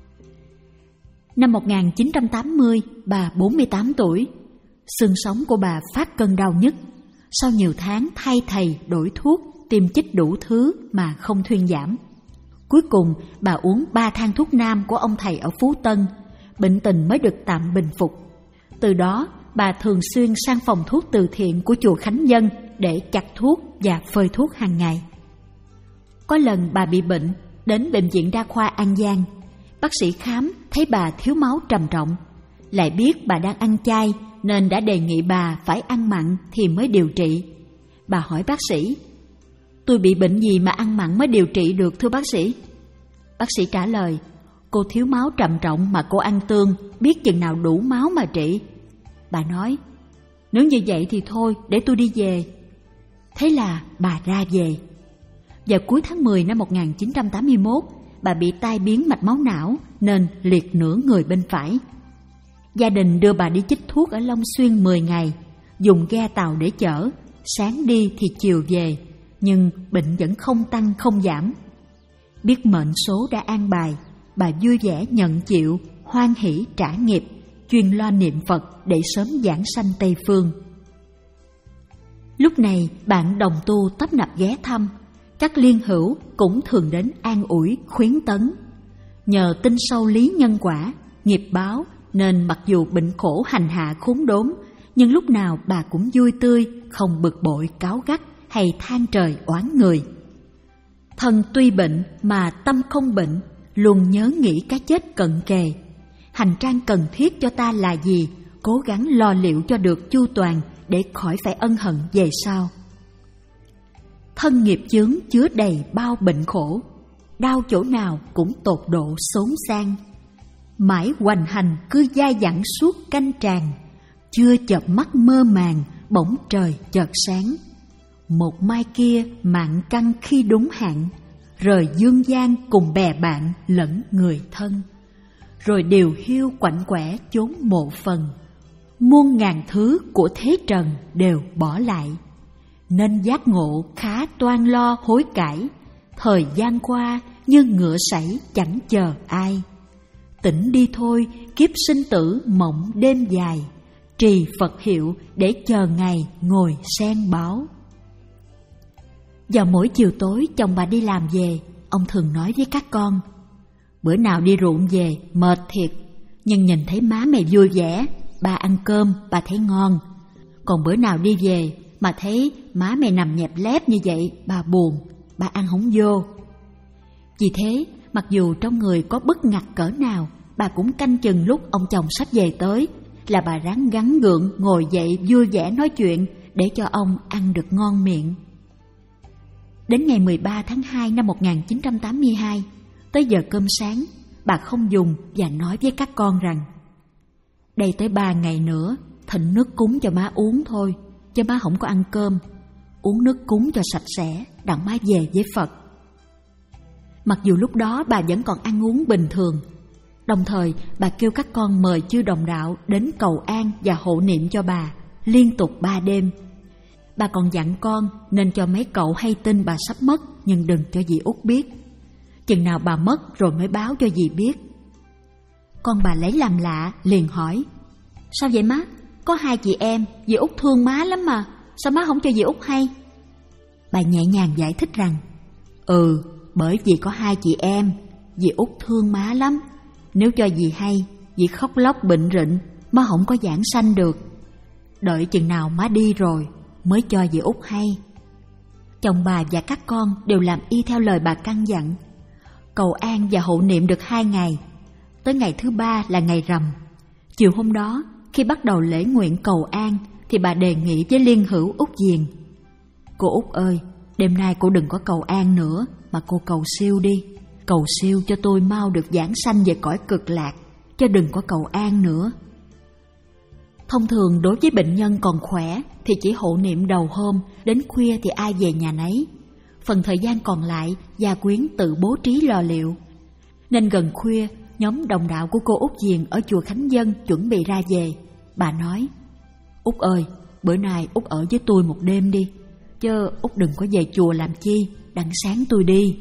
A: Năm một nghìn chín trăm tám mươi, bà bốn mươi tám tuổi. Xương sống của bà phát cơn đau nhức. Sau nhiều tháng thay thầy đổi thuốc, tiêm chích đủ thứ mà không thuyên giảm. Cuối cùng bà uống ba thang thuốc nam của ông thầy ở Phú Tân, bệnh tình mới được tạm bình phục. Từ đó bà thường xuyên sang phòng thuốc từ thiện của chùa Khánh Dân để chặt thuốc và phơi thuốc hàng ngày. Có lần bà bị bệnh, đến bệnh viện đa khoa An Giang. Bác sĩ khám thấy bà thiếu máu trầm trọng, lại biết bà đang ăn chay nên đã đề nghị bà phải ăn mặn thì mới điều trị. Bà hỏi bác sĩ: "Tôi bị bệnh gì mà ăn mặn mới điều trị được thưa bác sĩ?" Bác sĩ trả lời: "Cô thiếu máu trầm trọng mà cô ăn tương, biết chừng nào đủ máu mà trị." Bà nói: "Nếu như vậy thì thôi, để tôi đi về." Thế là bà ra về. Vào cuối tháng mười năm một nghìn chín trăm tám mươi mốt, bà bị tai biến mạch máu não nên liệt nửa người bên phải. Gia đình đưa bà đi chích thuốc ở Long Xuyên mười ngày, dùng ghe tàu để chở, sáng đi thì chiều về, nhưng bệnh vẫn không tăng không giảm. Biết mệnh số đã an bài, bà vui vẻ nhận chịu, hoan hỷ trả nghiệp, chuyên lo niệm Phật để sớm giảng sanh Tây Phương. Lúc này bạn đồng tu tấp nập ghé thăm, các liên hữu cũng thường đến an ủi khuyến tấn. Nhờ tin sâu lý nhân quả, nghiệp báo nên mặc dù bệnh khổ hành hạ khốn đốn, nhưng lúc nào bà cũng vui tươi, không bực bội cáu gắt hay than trời oán người. Thân tuy bệnh mà tâm không bệnh, luôn nhớ nghĩ cái chết cận kề. Hành trang cần thiết cho ta là gì, cố gắng lo liệu cho được chu toàn để khỏi phải ân hận về sau. Thân nghiệp chướng chứa đầy bao bệnh khổ, đau chỗ nào cũng tột độ xốn sang. Mãi hoành hành cứ dai dẳng suốt canh tràn, chưa chợp mắt mơ màng bỗng trời chợt sáng. Một mai kia mạng căn khi đúng hạn, rời dương gian cùng bè bạn lẫn người thân. Rồi điều hiu quạnh quẻ chốn mộ phần, muôn ngàn thứ của thế trần đều bỏ lại. Nên giác ngộ khá toan lo hối cải, thời gian qua như ngựa sảy chẳng chờ ai. Tỉnh đi thôi, kiếp sinh tử mộng đêm dài, trì Phật hiệu để chờ ngày ngồi sen báo. Vào mỗi chiều tối chồng bà đi làm về, ông thường nói với các con: "Bữa nào đi ruộng về mệt thiệt, nhưng nhìn thấy má mày vui vẻ, bà ăn cơm bà thấy ngon. Còn bữa nào đi về mà thấy má mày nằm nhẹp lép như vậy, bà buồn, bà ăn không vô." Vì thế, mặc dù trong người có bức ngặt cỡ nào, bà cũng canh chừng lúc ông chồng sắp về tới là bà ráng gắng gượng ngồi dậy vui vẻ nói chuyện để cho ông ăn được ngon miệng. Đến ngày mười ba tháng hai năm một nghìn chín trăm tám mươi hai, tới giờ cơm sáng, bà không dùng và nói với các con rằng: "Đây tới ba ngày nữa, thịnh nước cúng cho má uống thôi, chứ má không có ăn cơm. Uống nước cúng cho sạch sẽ, đặng má về với Phật." Mặc dù lúc đó bà vẫn còn ăn uống bình thường, đồng thời bà kêu các con mời chư đồng đạo đến cầu an và hộ niệm cho bà liên tục ba đêm. Bà còn dặn con nên cho mấy cậu hay tin bà sắp mất, nhưng đừng cho dì Út biết. Chừng nào bà mất rồi mới báo cho dì biết. Con bà lấy làm lạ, liền hỏi: "Sao vậy má? Có hai chị em, dì Út thương má lắm mà, sao má không cho dì Út hay?" Bà nhẹ nhàng giải thích rằng: "Ừ, bởi vì có hai chị em, dì Út thương má lắm. Nếu cho dì hay, dì khóc lóc bệnh rịnh, má không có giảng sanh được. Đợi chừng nào má đi rồi mới cho dì Út hay." Chồng bà và các con đều làm y theo lời bà căn dặn. Cầu an và hộ niệm được hai ngày. Tới ngày thứ ba là ngày rằm. Chiều hôm đó, khi bắt đầu lễ nguyện cầu an, thì bà đề nghị với liên hữu Út Diền: "Cô Út ơi, đêm nay cô đừng có cầu an nữa, mà cô cầu siêu đi. Cầu siêu cho tôi mau được giảng sanh về cõi cực lạc, chứ đừng có cầu an nữa." Thông thường đối với bệnh nhân còn khỏe thì chỉ hộ niệm đầu hôm, đến khuya thì ai về nhà nấy. Phần thời gian còn lại gia quyến tự bố trí lo liệu. Nên gần khuya, nhóm đồng đạo của cô Út Diền ở chùa Khánh Dân chuẩn bị ra về. Bà nói: "Út ơi, bữa nay Út ở với tôi một đêm đi, chứ Út đừng có về chùa làm chi, đặng sáng tôi đi."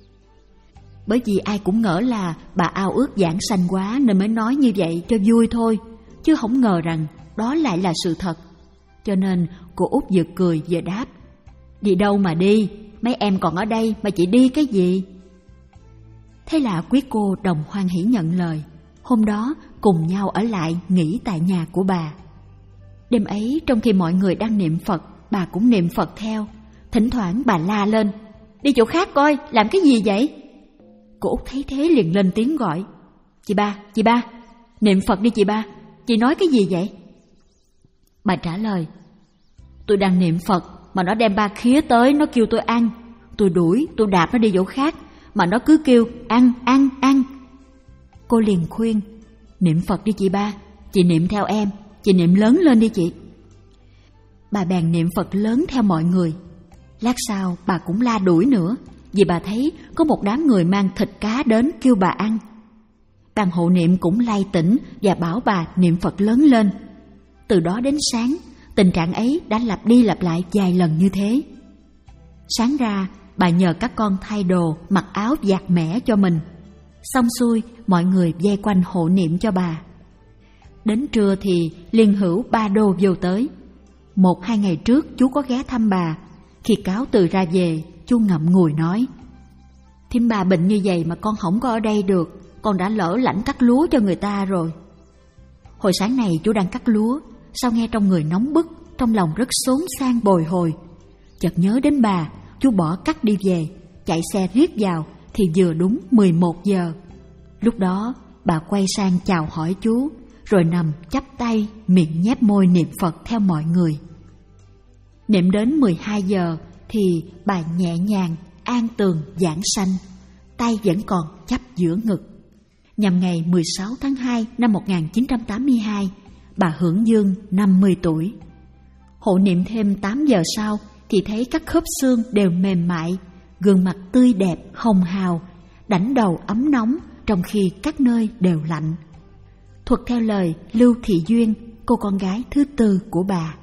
A: Bởi vì ai cũng ngỡ là bà ao ước giảng sanh quá nên mới nói như vậy cho vui thôi, chứ không ngờ rằng đó lại là sự thật. Cho nên cô Út vừa cười vừa đáp: "Đi đâu mà đi, mấy em còn ở đây mà chị đi cái gì?" Thế là quý cô đồng hoan hỷ nhận lời. Hôm đó cùng nhau ở lại nghỉ tại nhà của bà. Đêm ấy trong khi mọi người đang niệm Phật, bà cũng niệm Phật theo. Thỉnh thoảng bà la lên: "Đi chỗ khác coi, làm cái gì vậy?" Cô Út thấy thế liền lên tiếng gọi: "Chị ba, chị ba, niệm Phật đi chị ba, chị nói cái gì vậy?" Bà trả lời: tôi đang niệm Phật mà nó đem ba khía tới, nó kêu tôi ăn. Tôi đuổi, tôi đạp nó đi chỗ khác, mà nó cứ kêu ăn, ăn, ăn. Cô liền khuyên: niệm Phật đi chị ba, chị niệm theo em, chị niệm lớn lên đi chị. Bà bèn niệm Phật lớn theo mọi người. Lát sau bà cũng la đuổi nữa, vì bà thấy có một đám người mang thịt cá đến kêu bà ăn. Ban hộ niệm cũng lay tỉnh và bảo bà niệm Phật lớn lên. Từ đó đến sáng, tình trạng ấy đã lặp đi lặp lại vài lần như thế. Sáng ra, bà nhờ các con thay đồ, mặc áo giặt mẻ cho mình. Xong xuôi, mọi người vây quanh hộ niệm cho bà. Đến trưa thì Liên Hữu Ba Đô vô tới. Một hai ngày trước chú có ghé thăm bà. Khi cáo từ ra về, chú ngậm ngùi nói: thím bà bệnh như vậy mà con không có ở đây được, con đã lỡ lãnh cắt lúa cho người ta rồi. Hồi sáng này chú đang cắt lúa, sao nghe trong người nóng bức, trong lòng rất xốn sang bồi hồi. Chợt nhớ đến bà, chú bỏ cắt đi về, chạy xe riết vào thì vừa đúng mười một giờ. Lúc đó bà quay sang chào hỏi chú, rồi nằm chắp tay, miệng nhép môi niệm Phật theo mọi người. Niệm đến mười hai giờ thì bà nhẹ nhàng an tường giảng sanh, tay vẫn còn chắp giữa ngực. Nhằm ngày mười sáu tháng hai năm một nghìn chín trăm tám mươi hai, bà hưởng dương năm mươi tuổi. Hộ niệm thêm tám giờ sau thì thấy các khớp xương đều mềm mại, gương mặt tươi đẹp, hồng hào, đảnh đầu ấm nóng trong khi các nơi đều lạnh. Thuật theo lời Lưu Thị Duyên, cô con gái thứ tư của bà.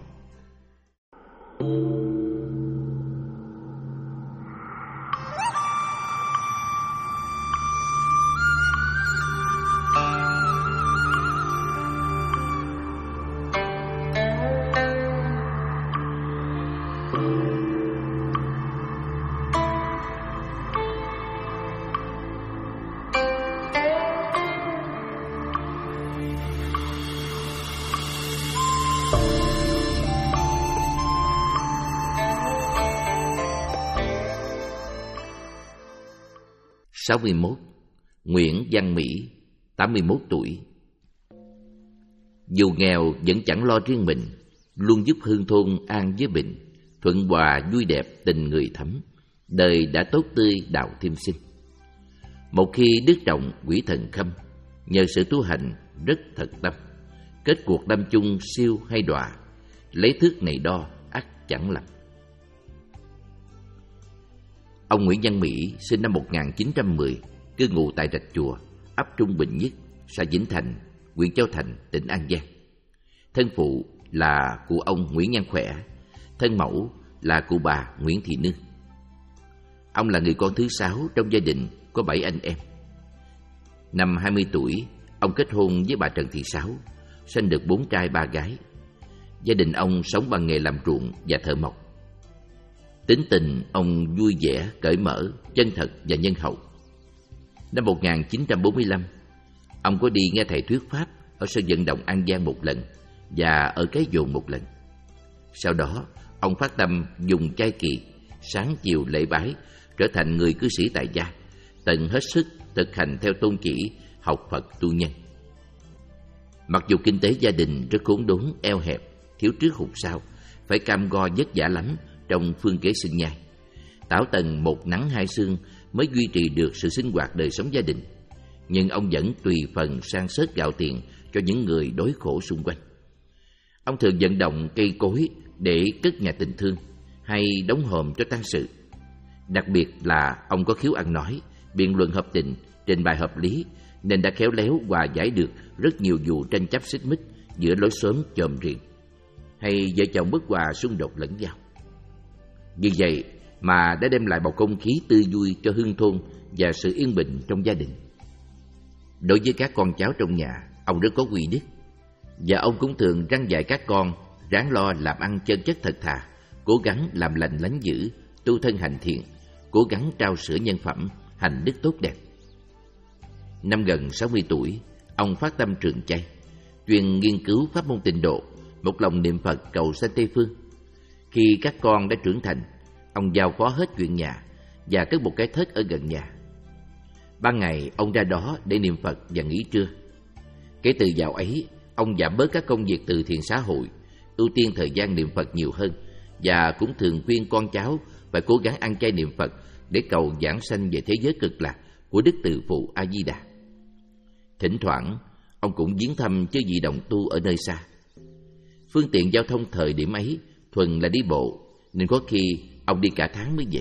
B: sáu mươi mốt. Nguyễn Văn Mỹ, tám mươi mốt tuổi. Dù nghèo vẫn chẳng lo riêng mình, luôn giúp hương thôn an với bình, thuận hòa vui đẹp tình người thấm, đời đã tốt tươi đạo thêm sinh. Một khi đức trọng quỷ thần khâm, nhờ sự tu hành rất thật tâm, kết cuộc đâm chung siêu hay đọa, lấy thước này đo ắt chẳng lầm. Ông Nguyễn Văn Mỹ sinh năm một nghìn chín trăm mười, cư ngụ tại Rạch Chùa, ấp Trung Bình Nhất, xã Vĩnh Thành, huyện Châu Thành, tỉnh An Giang. Thân phụ là cụ ông Nguyễn Văn Khỏe, thân mẫu là cụ bà Nguyễn Thị Nương. Ông là người con thứ sáu trong gia đình có bảy anh em. Năm hai mươi tuổi, ông kết hôn với bà Trần Thị Sáu, sinh được bốn trai ba gái. Gia đình ông sống bằng nghề làm ruộng và thợ mộc. Tính tình ông vui vẻ, cởi mở, chân thật và nhân hậu. Năm một nghìn chín trăm bốn mươi lăm, ông có đi nghe thầy thuyết pháp ở sân vận động An Giang một lần và ở Cái Dồn một lần. Sau đó, ông phát tâm dùng chay kỳ, sáng chiều lễ bái, trở thành người cư sĩ tại gia, tận hết sức thực hành theo tôn chỉ học Phật tu nhân. Mặc dù kinh tế gia đình rất khốn đốn, eo hẹp, thiếu trước hụt sau, phải cam go vất vả lắm trong phương kế sinh nhai, tảo tần một nắng hai sương mới duy trì được sự sinh hoạt đời sống gia đình. Nhưng ông vẫn tùy phần san sớt gạo tiền cho những người đói khổ xung quanh. Ông thường vận động cây cối để cất nhà tình thương hay đóng hòm cho tang sự. Đặc biệt là ông có khiếu ăn nói, biện luận hợp tình, trình bày hợp lý, nên đã khéo léo hòa giải được rất nhiều vụ tranh chấp xích mích giữa lối xóm chòm riêng hay vợ chồng bất hòa xung đột lẫn nhau. Vì vậy mà đã đem lại bầu không khí tươi vui cho hương thôn và sự yên bình trong gia đình. Đối với các con cháu trong nhà, ông rất có quy đức, và ông cũng thường răn dạy các con ráng lo làm ăn chân chất thật thà, cố gắng làm lành lánh dữ, tu thân hành thiện, cố gắng trao sửa nhân phẩm, hành đức tốt đẹp. Năm gần sáu mươi tuổi, ông phát tâm trường chay, chuyên nghiên cứu pháp môn tịnh độ, một lòng niệm Phật cầu sanh Tây Phương. Khi các con đã trưởng thành, ông giao phó hết chuyện nhà và cất một cái thớt ở gần nhà. Ban ngày ông ra đó để niệm Phật và nghỉ trưa. Kể từ dạo ấy, ông giảm bớt các công việc từ thiện xã hội, ưu tiên thời gian niệm Phật nhiều hơn, và cũng thường khuyên con cháu phải cố gắng ăn chay niệm Phật để cầu giảng sanh về thế giới cực lạc của Đức Từ Phụ A Di Đà. Thỉnh thoảng, ông cũng viếng thăm chư vị đồng tu ở nơi xa. Phương tiện giao thông thời điểm ấy thuần là đi bộ, nên có khi ông đi cả tháng mới về.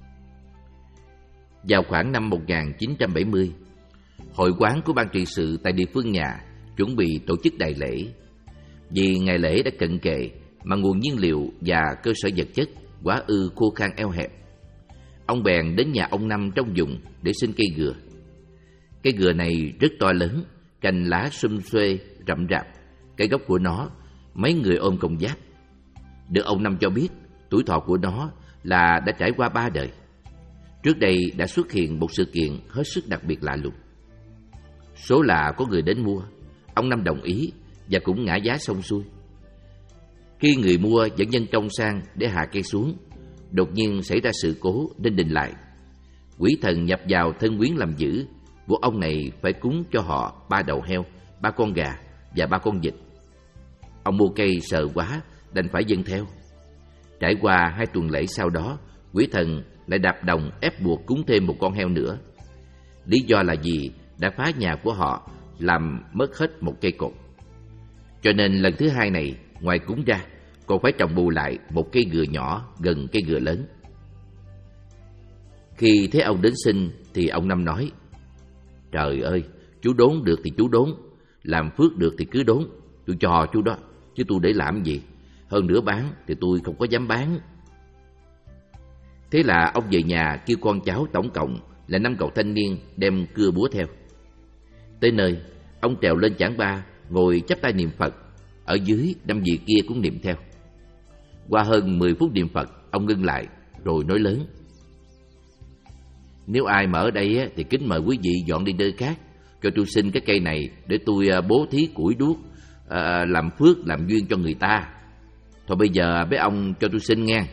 B: Vào khoảng năm một nghìn chín trăm bảy mươi, hội quán của ban trị sự tại địa phương nhà chuẩn bị tổ chức đại lễ. Vì ngày lễ đã cận kề mà nguồn nhiên liệu và cơ sở vật chất quá ư khô khan eo hẹp, ông bèn đến nhà ông Năm trong vùng để xin cây gừa. Cây gừa này rất to lớn, cành lá sum xuê rậm rạp, cái gốc của nó mấy người ôm công giáp. Được ông Năm cho biết tuổi thọ của nó là đã trải qua ba đời. Trước đây đã xuất hiện một sự kiện hết sức đặc biệt lạ lùng. Số là có người đến mua, ông Năm đồng ý và cũng ngã giá xong xuôi. Khi người mua dẫn nhân công sang để hạ cây xuống, đột nhiên xảy ra sự cố nên đình lại. Quỷ thần nhập vào thân quyến làm dữ, buộc ông này phải cúng cho họ ba đầu heo, ba con gà và ba con vịt. Ông mua cây sợ quá, đành phải dâng theo. Trải qua hai tuần lễ sau đó, quỷ thần lại đạp đồng ép buộc cúng thêm một con heo nữa. Lý do là vì đã phá nhà của họ, làm mất hết một cây cột. Cho nên lần thứ hai này, ngoài cúng ra, còn phải trồng bù lại một cây gừa nhỏ gần cây gừa lớn. Khi thấy ông đến xin thì ông Năm nói: "Trời ơi, chú đốn được thì chú đốn, làm phước được thì cứ đốn, tôi cho chú đó, chứ tôi để làm gì? Hơn nữa bán thì tôi không có dám bán." Thế là ông về nhà kêu con cháu tổng cộng là năm cậu thanh niên đem cưa búa theo. Tới nơi, ông trèo lên giảng ba, ngồi chắp tay niệm Phật. Ở dưới, năm vị kia cũng niệm theo. Qua hơn mười phút niệm Phật, ông ngưng lại, rồi nói lớn: "Nếu ai mà ở đây thì kính mời quý vị dọn đi nơi khác, cho tôi xin cái cây này để tôi bố thí củi đuốc, à, làm phước, làm duyên cho người ta. Thôi bây giờ mấy ông cho tôi xin nghe."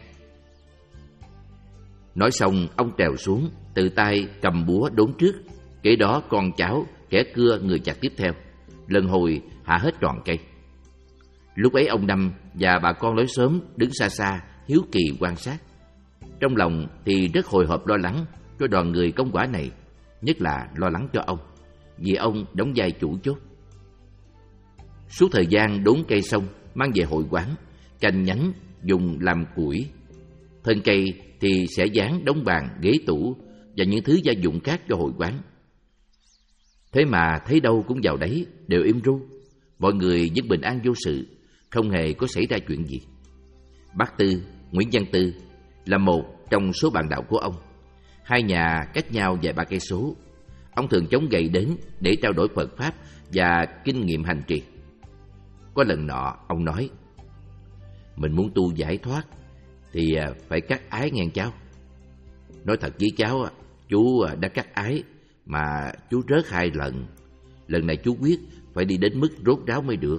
B: Nói xong, ông trèo xuống, từ tay cầm búa đốn trước, kế đó con cháu, kẻ cưa người chặt tiếp theo, lần hồi hạ hết trọn cây. Lúc ấy ông Năm và bà con lối xóm đứng xa xa hiếu kỳ quan sát. Trong lòng thì rất hồi hộp lo lắng cho đoàn người công quả này, nhất là lo lắng cho ông, vì ông đóng vai chủ chốt. Suốt thời gian đốn cây xong, mang về hội quán, cành nhánh dùng làm củi, thân cây thì sẽ dán đống bàn, ghế tủ và những thứ gia dụng khác cho hội quán. Thế mà thấy đâu cũng vào đấy, đều im ru, mọi người vẫn bình an vô sự, không hề có xảy ra chuyện gì. Bác Tư, Nguyễn Văn Tư là một trong số bạn đạo của ông. Hai nhà cách nhau vài ba cây số. Ông thường chống gậy đến để trao đổi Phật pháp và kinh nghiệm hành trì. Có lần nọ ông nói: "Mình muốn tu giải thoát thì phải cắt ái nghe cháu. Nói thật với cháu, chú đã cắt ái mà chú rớt hai lần. Lần này chú quyết phải đi đến mức rốt ráo mới được."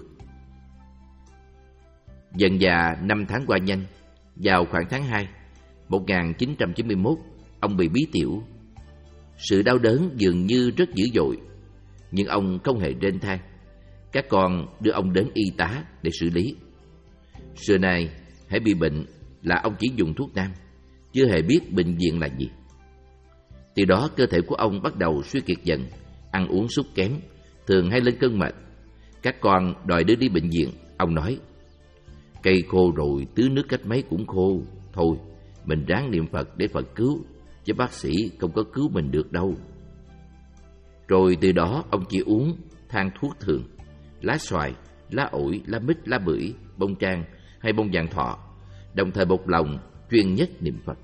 B: Dần dà năm tháng qua nhanh. Vào khoảng tháng hai một nghìn chín trăm chín mươi mốt, ông bị bí tiểu. Sự đau đớn dường như rất dữ dội, nhưng ông không hề rên than. Các con đưa ông đến y tá để xử lý. Xưa nay hễ bị bệnh là ông chỉ dùng thuốc nam, chưa hề biết bệnh viện là gì. Từ đó cơ thể của ông bắt đầu suy kiệt dần, ăn uống sút kém, thường hay lên cơn mệt. Các con đòi đưa đi bệnh viện. Ông nói: "Cây khô rồi, tưới nước cách mấy cũng khô. Thôi, mình ráng niệm Phật để Phật cứu, chứ bác sĩ không có cứu mình được đâu." Rồi từ đó ông chỉ uống thang thuốc thường, lá xoài, lá ổi, lá mít, lá bưởi, bông trang hay bông vàng thọ, đồng thời một lòng chuyên nhất niệm Phật.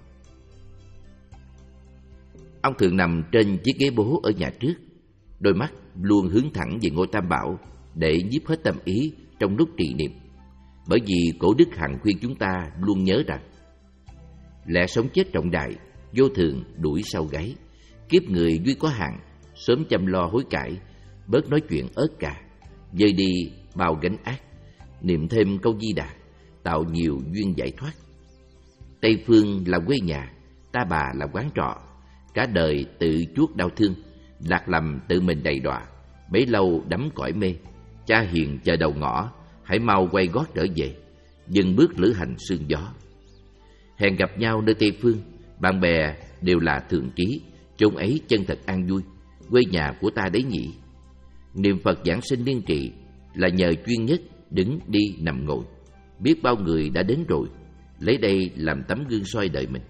B: Ông thường nằm trên chiếc ghế bố ở nhà trước, đôi mắt luôn hướng thẳng về ngôi Tam Bảo để nhiếp hết tâm ý trong lúc trì niệm. Bởi vì cổ đức hằng khuyên chúng ta luôn nhớ rằng lẽ sống chết trọng đại, vô thường đuổi sau gáy. Kiếp người duy có hạn, sớm chăm lo hối cải, bớt nói chuyện ớt cà, dời đi bao gánh ác, niệm thêm câu Di Đà, tạo nhiều duyên giải thoát. Tây phương là quê nhà, ta bà là quán trọ, cả đời tự chuốc đau thương, lạc lầm tự mình đầy đọa, bấy lâu đắm cõi mê. Cha hiền chờ đầu ngõ, hãy mau quay gót trở về, dừng bước lữ hành sương gió. Hẹn gặp nhau nơi Tây Phương, bạn bè đều là thường trí, chốn ấy chân thật an vui, quê nhà của ta đấy nhỉ. Niệm Phật giảng sinh liên trị là nhờ chuyên nhất đứng đi nằm ngồi. Biết bao người đã đến rồi, lấy đây làm tấm gương soi đời mình.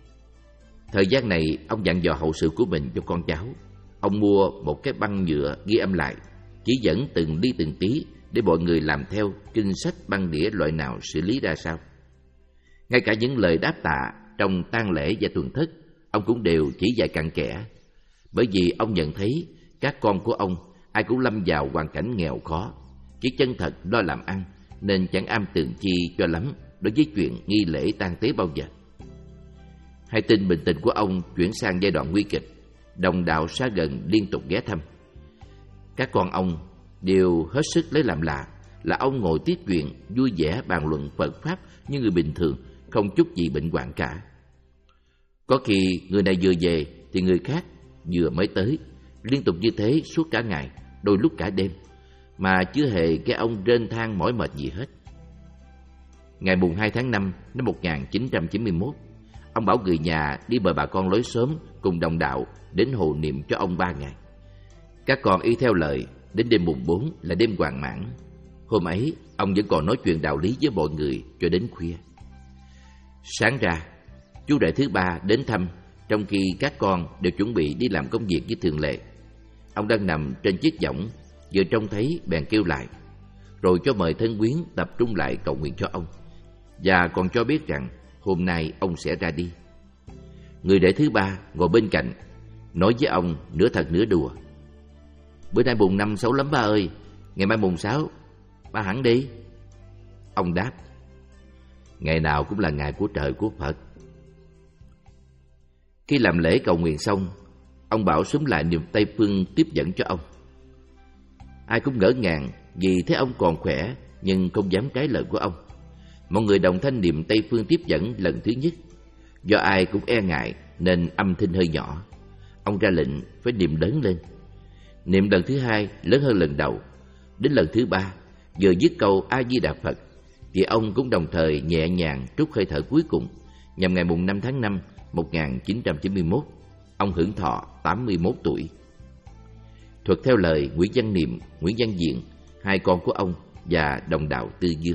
B: Thời gian này, ông dặn dò hậu sự của mình cho con cháu. Ông mua một cái băng nhựa ghi âm lại, chỉ dẫn từng ly từng tí để mọi người làm theo kinh sách băng đĩa loại nào xử lý ra sao. Ngay cả những lời đáp tạ trong tang lễ và tuần thất, ông cũng đều chỉ dạy cặn kẽ. Bởi vì ông nhận thấy các con của ông ai cũng lâm vào hoàn cảnh nghèo khó, chỉ chân thật lo làm ăn, nên chẳng am tường chi cho lắm đối với chuyện nghi lễ tang tế bao giờ. Hay tin bình tình của ông chuyển sang giai đoạn nguy kịch, đồng đạo xa gần liên tục ghé thăm. Các con ông đều hết sức lấy làm lạ là ông ngồi tiếp chuyện vui vẻ bàn luận Phật Pháp như người bình thường, không chút gì bệnh hoạn cả. Có khi người này vừa về thì người khác vừa mới tới, liên tục như thế suốt cả ngày, đôi lúc cả đêm, mà chưa hề nghe ông rên than mỏi mệt gì hết. Ngày mùng hai tháng năm năm một nghìn chín trăm chín mươi mốt, ông bảo người nhà đi mời bà con lối xóm cùng đồng đạo đến hộ niệm cho ông ba ngày. Các con y theo lời, đến đêm mùng bốn là đêm hoàn mãn. Hôm ấy, ông vẫn còn nói chuyện đạo lý với mọi người cho đến khuya. Sáng ra, chú rể thứ ba đến thăm, trong khi các con đều chuẩn bị đi làm công việc như thường lệ. Ông đang nằm trên chiếc võng, vừa trông thấy bèn kêu lại, rồi cho mời thân quyến tập trung lại cầu nguyện cho ông, và còn cho biết rằng hôm nay ông sẽ ra đi. Người rể thứ ba ngồi bên cạnh, nói với ông nửa thật nửa đùa: "Bữa nay mùng năm xấu lắm ba ơi, ngày mai mùng sáu, ba hẳn đi." Ông đáp: "Ngày nào cũng là ngày của trời của Phật." Khi làm lễ cầu nguyện xong, ông bảo xúm lại niệm Tây Phương tiếp dẫn cho ông. Ai cũng ngỡ ngàng vì thấy ông còn khỏe, nhưng không dám trái lời của ông. Mọi người đồng thanh niệm Tây Phương tiếp dẫn lần thứ nhất. Do ai cũng e ngại nên âm thanh hơi nhỏ. Ông ra lệnh phải niệm lớn lên. Niệm lần thứ hai lớn hơn lần đầu. Đến lần thứ ba, vừa dứt câu A Di Đà Phật thì ông cũng đồng thời nhẹ nhàng trút hơi thở cuối cùng, nhằm ngày mùng năm tháng năm một nghìn chín trăm chín mươi mốt. Ông hưởng thọ tám mươi mốt tuổi. Thuật theo lời Nguyễn Văn Niệm, Nguyễn Văn Diện, hai con của ông, và đồng đạo Tư Dương.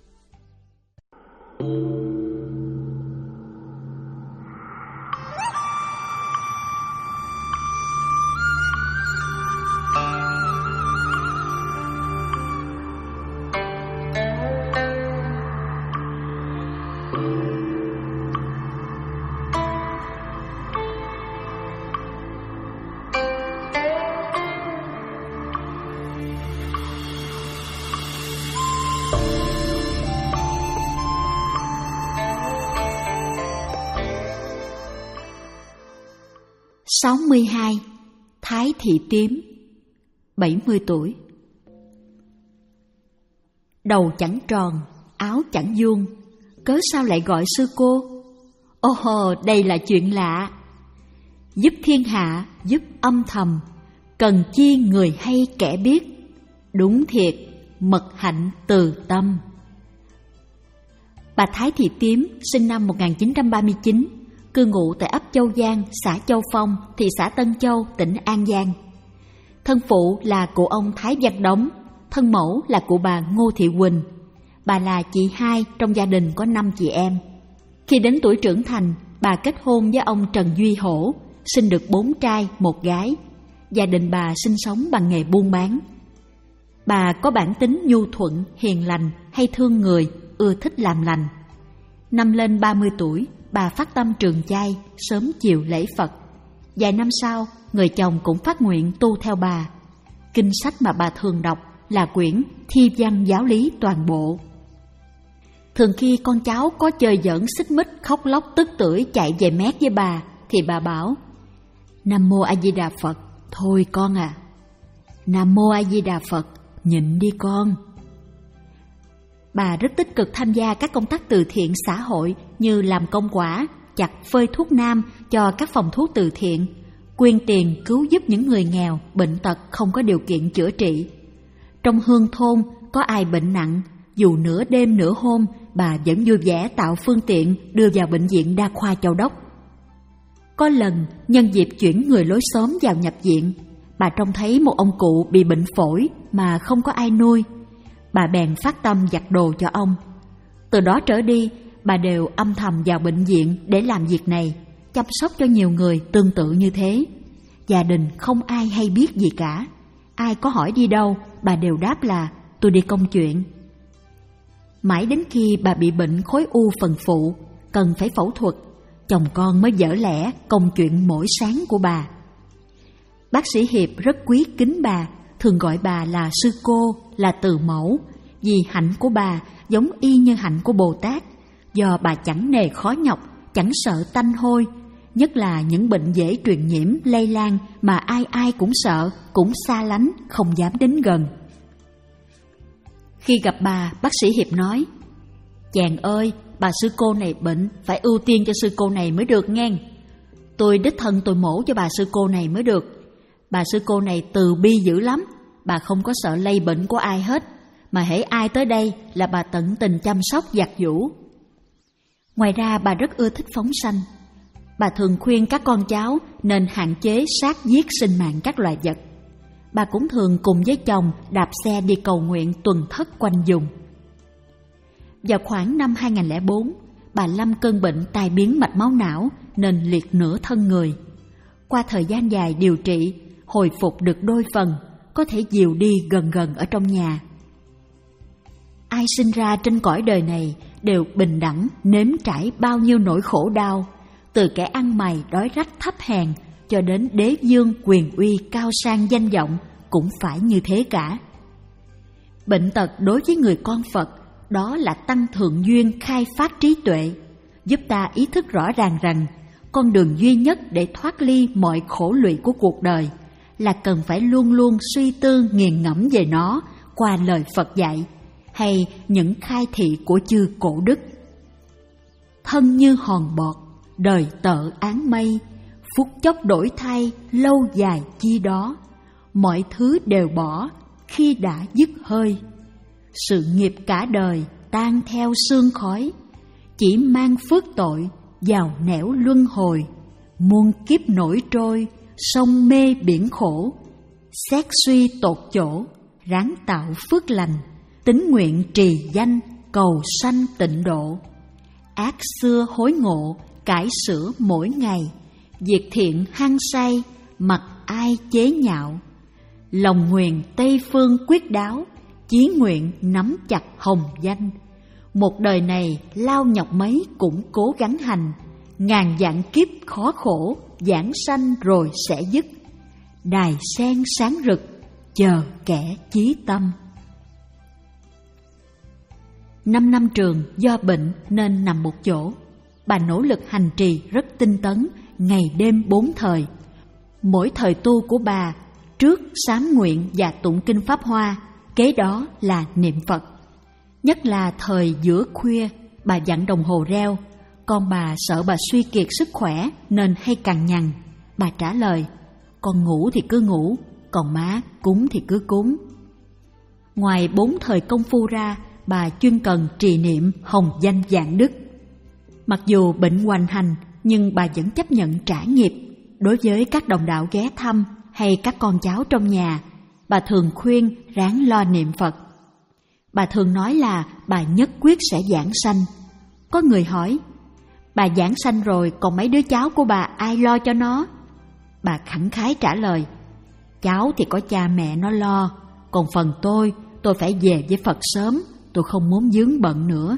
A: sáu mươi hai. Thái Thị Tím, bảy mươi tuổi. Đầu chẳng tròn, áo chẳng vuông, cớ sao lại gọi sư cô? Ô hồ, đây là chuyện lạ. Giúp thiên hạ, giúp âm thầm, cần chi người hay kẻ biết. Đúng thiệt, mật hạnh từ tâm. Bà Thái Thị Tím sinh năm một nghìn chín trăm ba mươi chín, cư ngụ tại ấp Châu Giang, xã Châu Phong, thị xã Tân Châu, tỉnh An Giang. Thân phụ là cụ ông Thái Văn Đống, thân mẫu là cụ bà Ngô Thị Quỳnh. Bà là chị hai trong gia đình có năm chị em. Khi đến tuổi trưởng thành, bà kết hôn với ông Trần Duy Hổ, sinh được bốn trai, một gái. Gia đình bà sinh sống bằng nghề buôn bán. Bà có bản tính nhu thuận, hiền lành, hay thương người, ưa thích làm lành. Năm lên ba mươi tuổi, bà phát tâm trường chay, sớm chiều lễ Phật. Vài năm sau, người chồng cũng phát nguyện tu theo bà. Kinh sách mà bà thường đọc là quyển Thi Văn Giáo Lý toàn bộ. Thường khi con cháu có chơi giỡn xích mích, khóc lóc tức tưởi chạy về mét với bà, thì bà bảo: Nam Mô A Di Đà Phật, thôi con à. Nam Mô A Di Đà Phật, nhịn đi con. Bà rất tích cực tham gia các công tác từ thiện xã hội như làm công quả, chặt phơi thuốc nam cho các phòng thuốc từ thiện, quyên tiền cứu giúp những người nghèo, bệnh tật không có điều kiện chữa trị. Trong hương thôn có ai bệnh nặng, dù nửa đêm nửa hôm bà vẫn vui vẻ tạo phương tiện đưa vào bệnh viện đa khoa Châu Đốc. Có lần nhân dịp chuyển người lối xóm vào nhập viện, bà trông thấy một ông cụ bị bệnh phổi mà không có ai nuôi. Bà bèn phát tâm giặt đồ cho ông. Từ đó trở đi, bà đều âm thầm vào bệnh viện để làm việc này, chăm sóc cho nhiều người tương tự như thế. Gia đình không ai hay biết gì cả. Ai có hỏi đi đâu, bà đều đáp là tôi đi công chuyện. Mãi đến khi bà bị bệnh khối u phần phụ, cần phải phẫu thuật, chồng con mới dở lẽ công chuyện mỗi sáng của bà. Bác sĩ Hiệp rất quý kính bà, thường gọi bà là sư cô, là từ mẫu, vì hạnh của bà giống y như hạnh của Bồ Tát, do bà chẳng nề khó nhọc, chẳng sợ tanh hôi, nhất là những bệnh dễ truyền nhiễm lây lan mà ai ai cũng sợ, cũng xa lánh, không dám đến gần. Khi gặp bà, bác sĩ Hiệp nói: "Chàng ơi, bà sư cô này bệnh, phải ưu tiên cho sư cô này mới được nghe. Tôi đích thân tôi mổ cho bà sư cô này mới được. Bà sư cô này từ bi dữ lắm, bà không có sợ lây bệnh của ai hết, mà hễ ai tới đây là bà tận tình chăm sóc giặt giũ." Ngoài ra bà rất ưa thích phóng sanh. Bà thường khuyên các con cháu nên hạn chế sát giết sinh mạng các loài vật. Bà cũng thường cùng với chồng đạp xe đi cầu nguyện tuần thất quanh vùng. Vào khoảng năm hai không không bốn, bà lâm cơn bệnh tai biến mạch máu não nên liệt nửa thân người. Qua thời gian dài điều trị, hồi phục được đôi phần, có thể dìu đi gần gần ở trong nhà. Ai sinh ra trên cõi đời này đều bình đẳng nếm trải bao nhiêu nỗi khổ đau, từ kẻ ăn mày đói rách thấp hèn cho đến đế vương quyền uy cao sang danh vọng cũng phải như thế cả. Bệnh tật đối với người con Phật đó là tăng thượng duyên khai phát trí tuệ, giúp ta ý thức rõ ràng rằng con đường duy nhất để thoát ly mọi khổ lụy của cuộc đời là cần phải luôn luôn suy tư nghiền ngẫm về nó qua lời Phật dạy hay những khai thị của chư cổ đức. Thân như hòn bọt, đời tợ áng mây, phút chốc đổi thay, lâu dài chi đó. Mọi thứ đều bỏ khi đã dứt hơi. Sự nghiệp cả đời tan theo sương khói, chỉ mang phước tội vào nẻo luân hồi. Muôn kiếp nổi trôi, sông mê biển khổ. Xét suy tột chỗ, ráng tạo phước lành, tín nguyện trì danh, cầu sanh tịnh độ. Ác xưa hối ngộ, cải sửa mỗi ngày, việc thiện hăng say, mặc ai chế nhạo. Lòng nguyện Tây phương quyết đáo, chí nguyện nắm chặt hồng danh. Một đời này lao nhọc mấy cũng cố gắng hành, ngàn vạn kiếp khó khổ, giảng sanh rồi sẽ dứt. Đài sen sáng rực, chờ kẻ chí tâm. Năm năm trường do bệnh nên nằm một chỗ. Bà nỗ lực hành trì rất tinh tấn, ngày đêm bốn thời. Mỗi thời tu của bà, trước sám nguyện và tụng kinh Pháp Hoa, kế đó là niệm Phật. Nhất là thời giữa khuya, bà dặn đồng hồ reo. Con bà sợ bà suy kiệt sức khỏe nên hay cằn nhằn. Bà trả lời: "Con ngủ thì cứ ngủ, còn má cúng thì cứ cúng." Ngoài bốn thời công phu ra, bà chuyên cần trì niệm hồng danh vạn đức. Mặc dù bệnh hoành hành, nhưng bà vẫn chấp nhận trả nghiệp. Đối với các đồng đạo ghé thăm hay các con cháu trong nhà, bà thường khuyên ráng lo niệm Phật. Bà thường nói là bà nhất quyết sẽ giảng sanh. Có người hỏi: "Bà giảng sanh rồi, còn mấy đứa cháu của bà ai lo cho nó?" Bà khẳng khái trả lời: "Cháu thì có cha mẹ nó lo, còn phần tôi, tôi phải về với Phật sớm, tôi không muốn vướng bận nữa."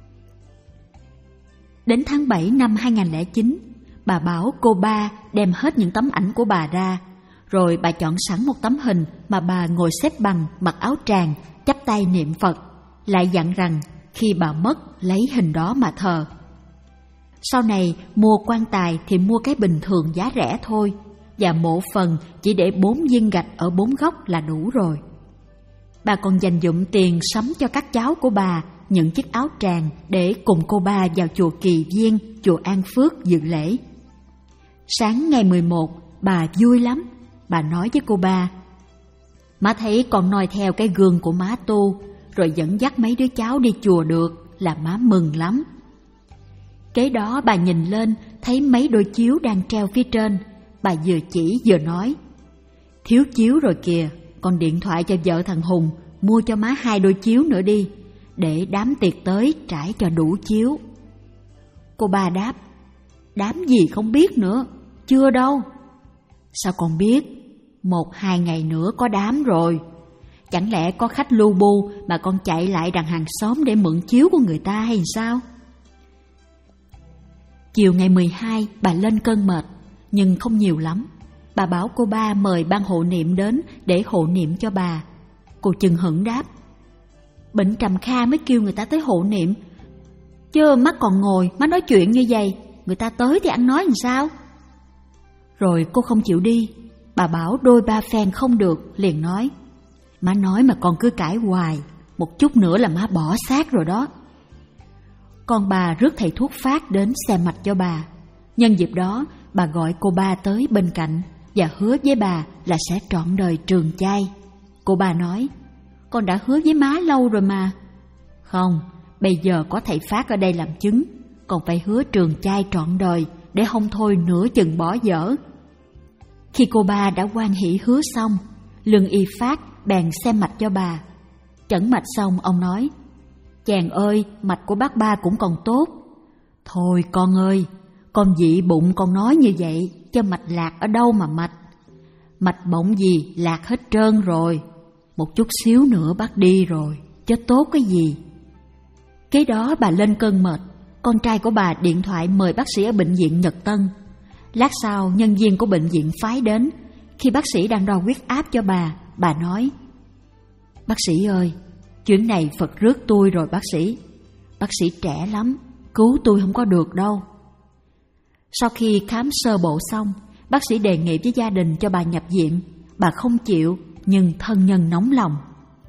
A: Đến tháng bảy năm hai không không chín, bà bảo cô ba đem hết những tấm ảnh của bà ra, rồi bà chọn sẵn một tấm hình mà bà ngồi xếp bằng, mặc áo tràng, chắp tay niệm Phật, lại dặn rằng khi bà mất lấy hình đó mà thờ. Sau này mua quan tài thì mua cái bình thường giá rẻ thôi, và mộ phần chỉ để bốn viên gạch ở bốn góc là đủ rồi. Bà còn dành dụm tiền sắm cho các cháu của bà những chiếc áo tràng để cùng cô ba vào chùa Kỳ Viên, chùa An Phước dự lễ. Sáng ngày mười một, bà vui lắm. Bà nói với cô ba: "Má thấy con noi theo cái gương của má tu, rồi dẫn dắt mấy đứa cháu đi chùa được, là má mừng lắm. Kế đó bà nhìn lên thấy mấy đôi chiếu đang treo phía trên. Bà vừa chỉ vừa nói: thiếu chiếu rồi kìa, con điện thoại cho vợ thằng Hùng mua cho má hai đôi chiếu nữa đi, để đám tiệc tới trải cho đủ chiếu. Cô ba đáp: đám gì không biết nữa, chưa đâu. Sao con biết? Một hai ngày nữa có đám rồi. Chẳng lẽ có khách lu bu mà con chạy lại đằng hàng xóm để mượn chiếu của người ta hay sao? Chiều ngày mười hai, bà lên cơn mệt, nhưng không nhiều lắm. Bà bảo cô ba mời ban hộ niệm đến để hộ niệm cho bà. Cô chừng hững đáp: bệnh trầm kha mới kêu người ta tới hộ niệm, chứ má còn ngồi má nói chuyện như vậy, người ta tới thì ăn nói làm sao? Rồi cô không chịu đi. Bà bảo đôi ba phen không được, liền nói: má nói mà con cứ cãi hoài, một chút nữa là má bỏ xác rồi đó. Con bà rước thầy thuốc phát đến xem mạch cho bà. Nhân dịp đó, bà gọi cô ba tới bên cạnh và hứa với bà là sẽ trọn đời trường chay. Cô ba nói: con đã hứa với má lâu rồi mà. Không, bây giờ có thầy Phát ở đây làm chứng, còn phải hứa trường chay trọn đời để không thôi nửa chừng bỏ dở. Khi cô ba đã hoan hỷ hứa xong, lương y Phát bèn xem mạch cho bà. Chẩn mạch xong, ông nói: chàng ơi, mạch của bác ba cũng còn tốt. Thôi con ơi, con dị bụng con nói như vậy, cho mạch lạc ở đâu mà mạch. Mạch bỗng gì lạc hết trơn rồi, một chút xíu nữa bác đi rồi, chứ tốt cái gì. Kế đó bà lên cơn mệt, con trai của bà điện thoại mời bác sĩ ở bệnh viện Nhật Tân. Lát sau, nhân viên của bệnh viện phái đến. Khi bác sĩ đang đo huyết áp cho bà, bà nói: bác sĩ ơi, chuyện này Phật rước tôi rồi bác sĩ. Bác sĩ trẻ lắm, cứu tôi không có được đâu. Sau khi khám sơ bộ xong, bác sĩ đề nghị với gia đình cho bà nhập viện. Bà không chịu, nhưng thân nhân nóng lòng.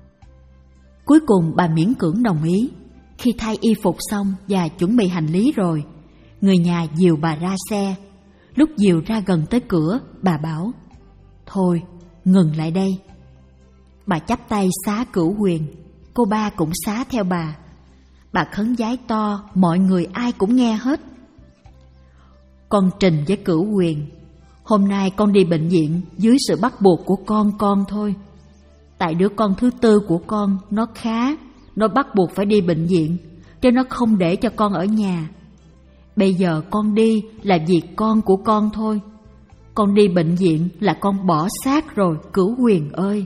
A: Cuối cùng bà miễn cưỡng đồng ý. Khi thay y phục xong và chuẩn bị hành lý rồi, người nhà dìu bà ra xe. Lúc dìu ra gần tới cửa, bà bảo: thôi, ngừng lại đây. Bà chắp tay xá cửu huyền. Cô ba cũng xá theo bà. Bà khấn vái to, mọi người ai cũng nghe hết. Con trình với cửu huyền: hôm nay con đi bệnh viện dưới sự bắt buộc của con con thôi. Tại đứa con thứ tư của con nó khá, nó bắt buộc phải đi bệnh viện, cho nó không để cho con ở nhà. Bây giờ con đi là việc con của con thôi. Con đi bệnh viện là con bỏ xác rồi, cửu huyền ơi.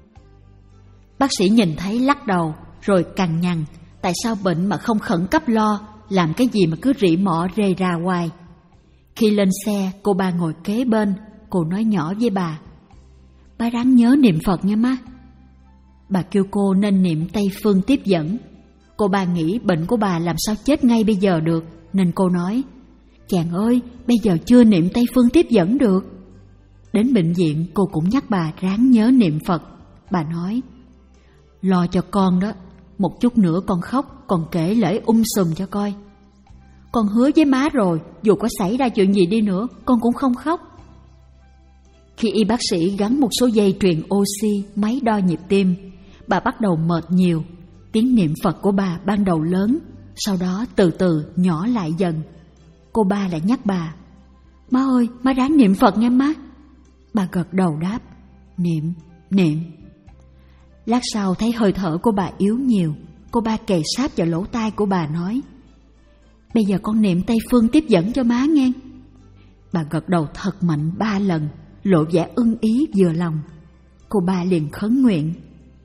A: Bác sĩ nhìn thấy lắc đầu, rồi cằn nhằn: tại sao bệnh mà không khẩn cấp lo, làm cái gì mà cứ rỉ mọ rề ra hoài. Khi lên xe, cô ba ngồi kế bên. Cô nói nhỏ với bà: ba ráng nhớ niệm Phật nha má. Bà kêu cô nên niệm Tây Phương Tiếp Dẫn. Cô ba nghĩ bệnh của bà làm sao chết ngay bây giờ được, nên cô nói: chàng ơi, bây giờ chưa niệm Tây Phương Tiếp Dẫn được. Đến bệnh viện, cô cũng nhắc bà ráng nhớ niệm Phật. Bà nói: lo cho con đó, một chút nữa con khóc, con kể lễ um sùm cho coi. Con hứa với má rồi, dù có xảy ra chuyện gì đi nữa, con cũng không khóc. Khi y bác sĩ gắn một số dây truyền oxy, máy đo nhịp tim, bà bắt đầu mệt nhiều. Tiếng niệm Phật của bà ban đầu lớn, sau đó từ từ nhỏ lại dần. Cô ba lại nhắc bà: má ơi, má ráng niệm Phật nha má. Bà gật đầu đáp: niệm, niệm. Lát sau thấy hơi thở của bà yếu nhiều, cô ba kề sát vào lỗ tai của bà nói: bây giờ con niệm Tây Phương Tiếp Dẫn cho má nghe. Bà gật đầu thật mạnh ba lần, lộ vẻ ưng ý vừa lòng. Cô ba liền khấn nguyện: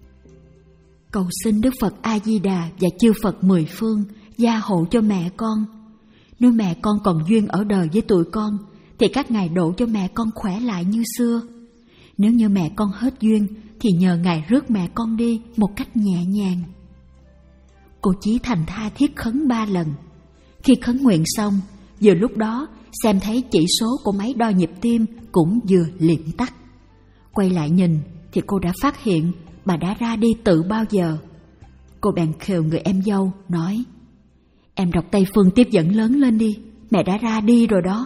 A: cầu xin Đức Phật A Di Đà và chư Phật mười phương gia hộ cho mẹ con. Nếu mẹ con còn duyên ở đời với tụi con, thì các ngài độ cho mẹ con khỏe lại như xưa. Nếu như mẹ con hết duyên, thì nhờ ngài rước mẹ con đi một cách nhẹ nhàng. Cô Chí thành tha thiết khấn ba lần. Khi khấn nguyện xong, vừa lúc đó xem thấy chỉ số của máy đo nhịp tim cũng vừa liệm tắt. Quay lại nhìn thì cô đã phát hiện bà đã ra đi từ bao giờ. Cô bèn khều người em dâu nói: em đọc Tây Phương Tiếp Dẫn lớn lên đi, mẹ đã ra đi rồi đó.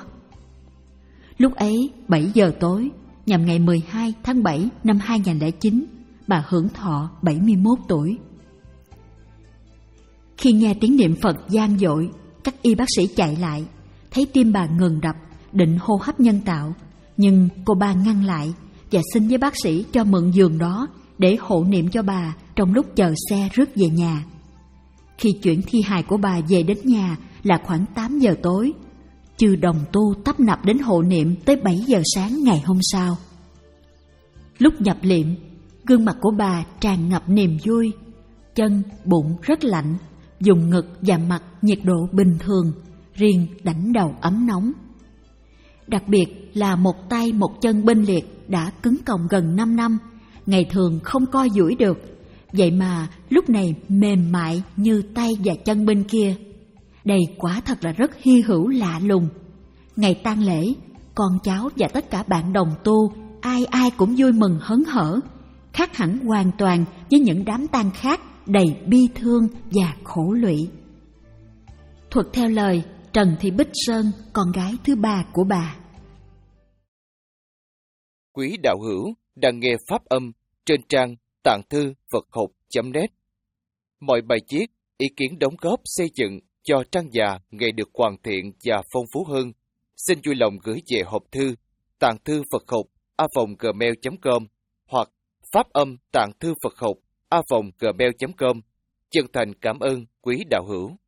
A: Lúc ấy bảy giờ tối, nhằm ngày mười hai tháng bảy năm hai nghìn không trăm lẻ chín, bà hưởng thọ bảy mươi mốt tuổi. Khi nghe tiếng niệm Phật vang dội, các y bác sĩ chạy lại, thấy tim bà ngừng đập, định hô hấp nhân tạo, nhưng cô ba ngăn lại và xin với bác sĩ cho mượn giường đó để hộ niệm cho bà trong lúc chờ xe rước về nhà. Khi chuyển thi hài của bà về đến nhà là khoảng tám giờ tối, chư đồng tu tấp nập đến hộ niệm tới bảy giờ sáng ngày hôm sau. Lúc nhập liệm, gương mặt của bà tràn ngập niềm vui, chân, bụng rất lạnh, vùng ngực và mặt nhiệt độ bình thường, riêng đảnh đầu ấm nóng. Đặc biệt là một tay một chân bên liệt đã cứng còng gần năm năm, ngày thường không co duỗi được, vậy mà lúc này mềm mại như tay và chân bên kia. Đây quả thật là rất hy hữu lạ lùng. Ngày tang lễ, con cháu và tất cả bạn đồng tu ai ai cũng vui mừng hớn hở, khác hẳn hoàn toàn với những đám tang khác đầy bi thương và khổ lụy. Thuật theo lời Trần Thị Bích Sơn, con gái thứ ba của bà.
C: Quý đạo hữu đang nghe pháp âm trên trang tạng thư Phật học chấm net. Mọi bài viết, ý kiến đóng góp xây dựng cho trang già ngày được hoàn thiện và phong phú hơn, xin vui lòng gửi về hộp thư tạng thư Phật học a vòng gmail chấm com hoặc pháp âm tạng thư Phật học a vòng gmail chấm com. Chân thành cảm ơn quý đạo hữu.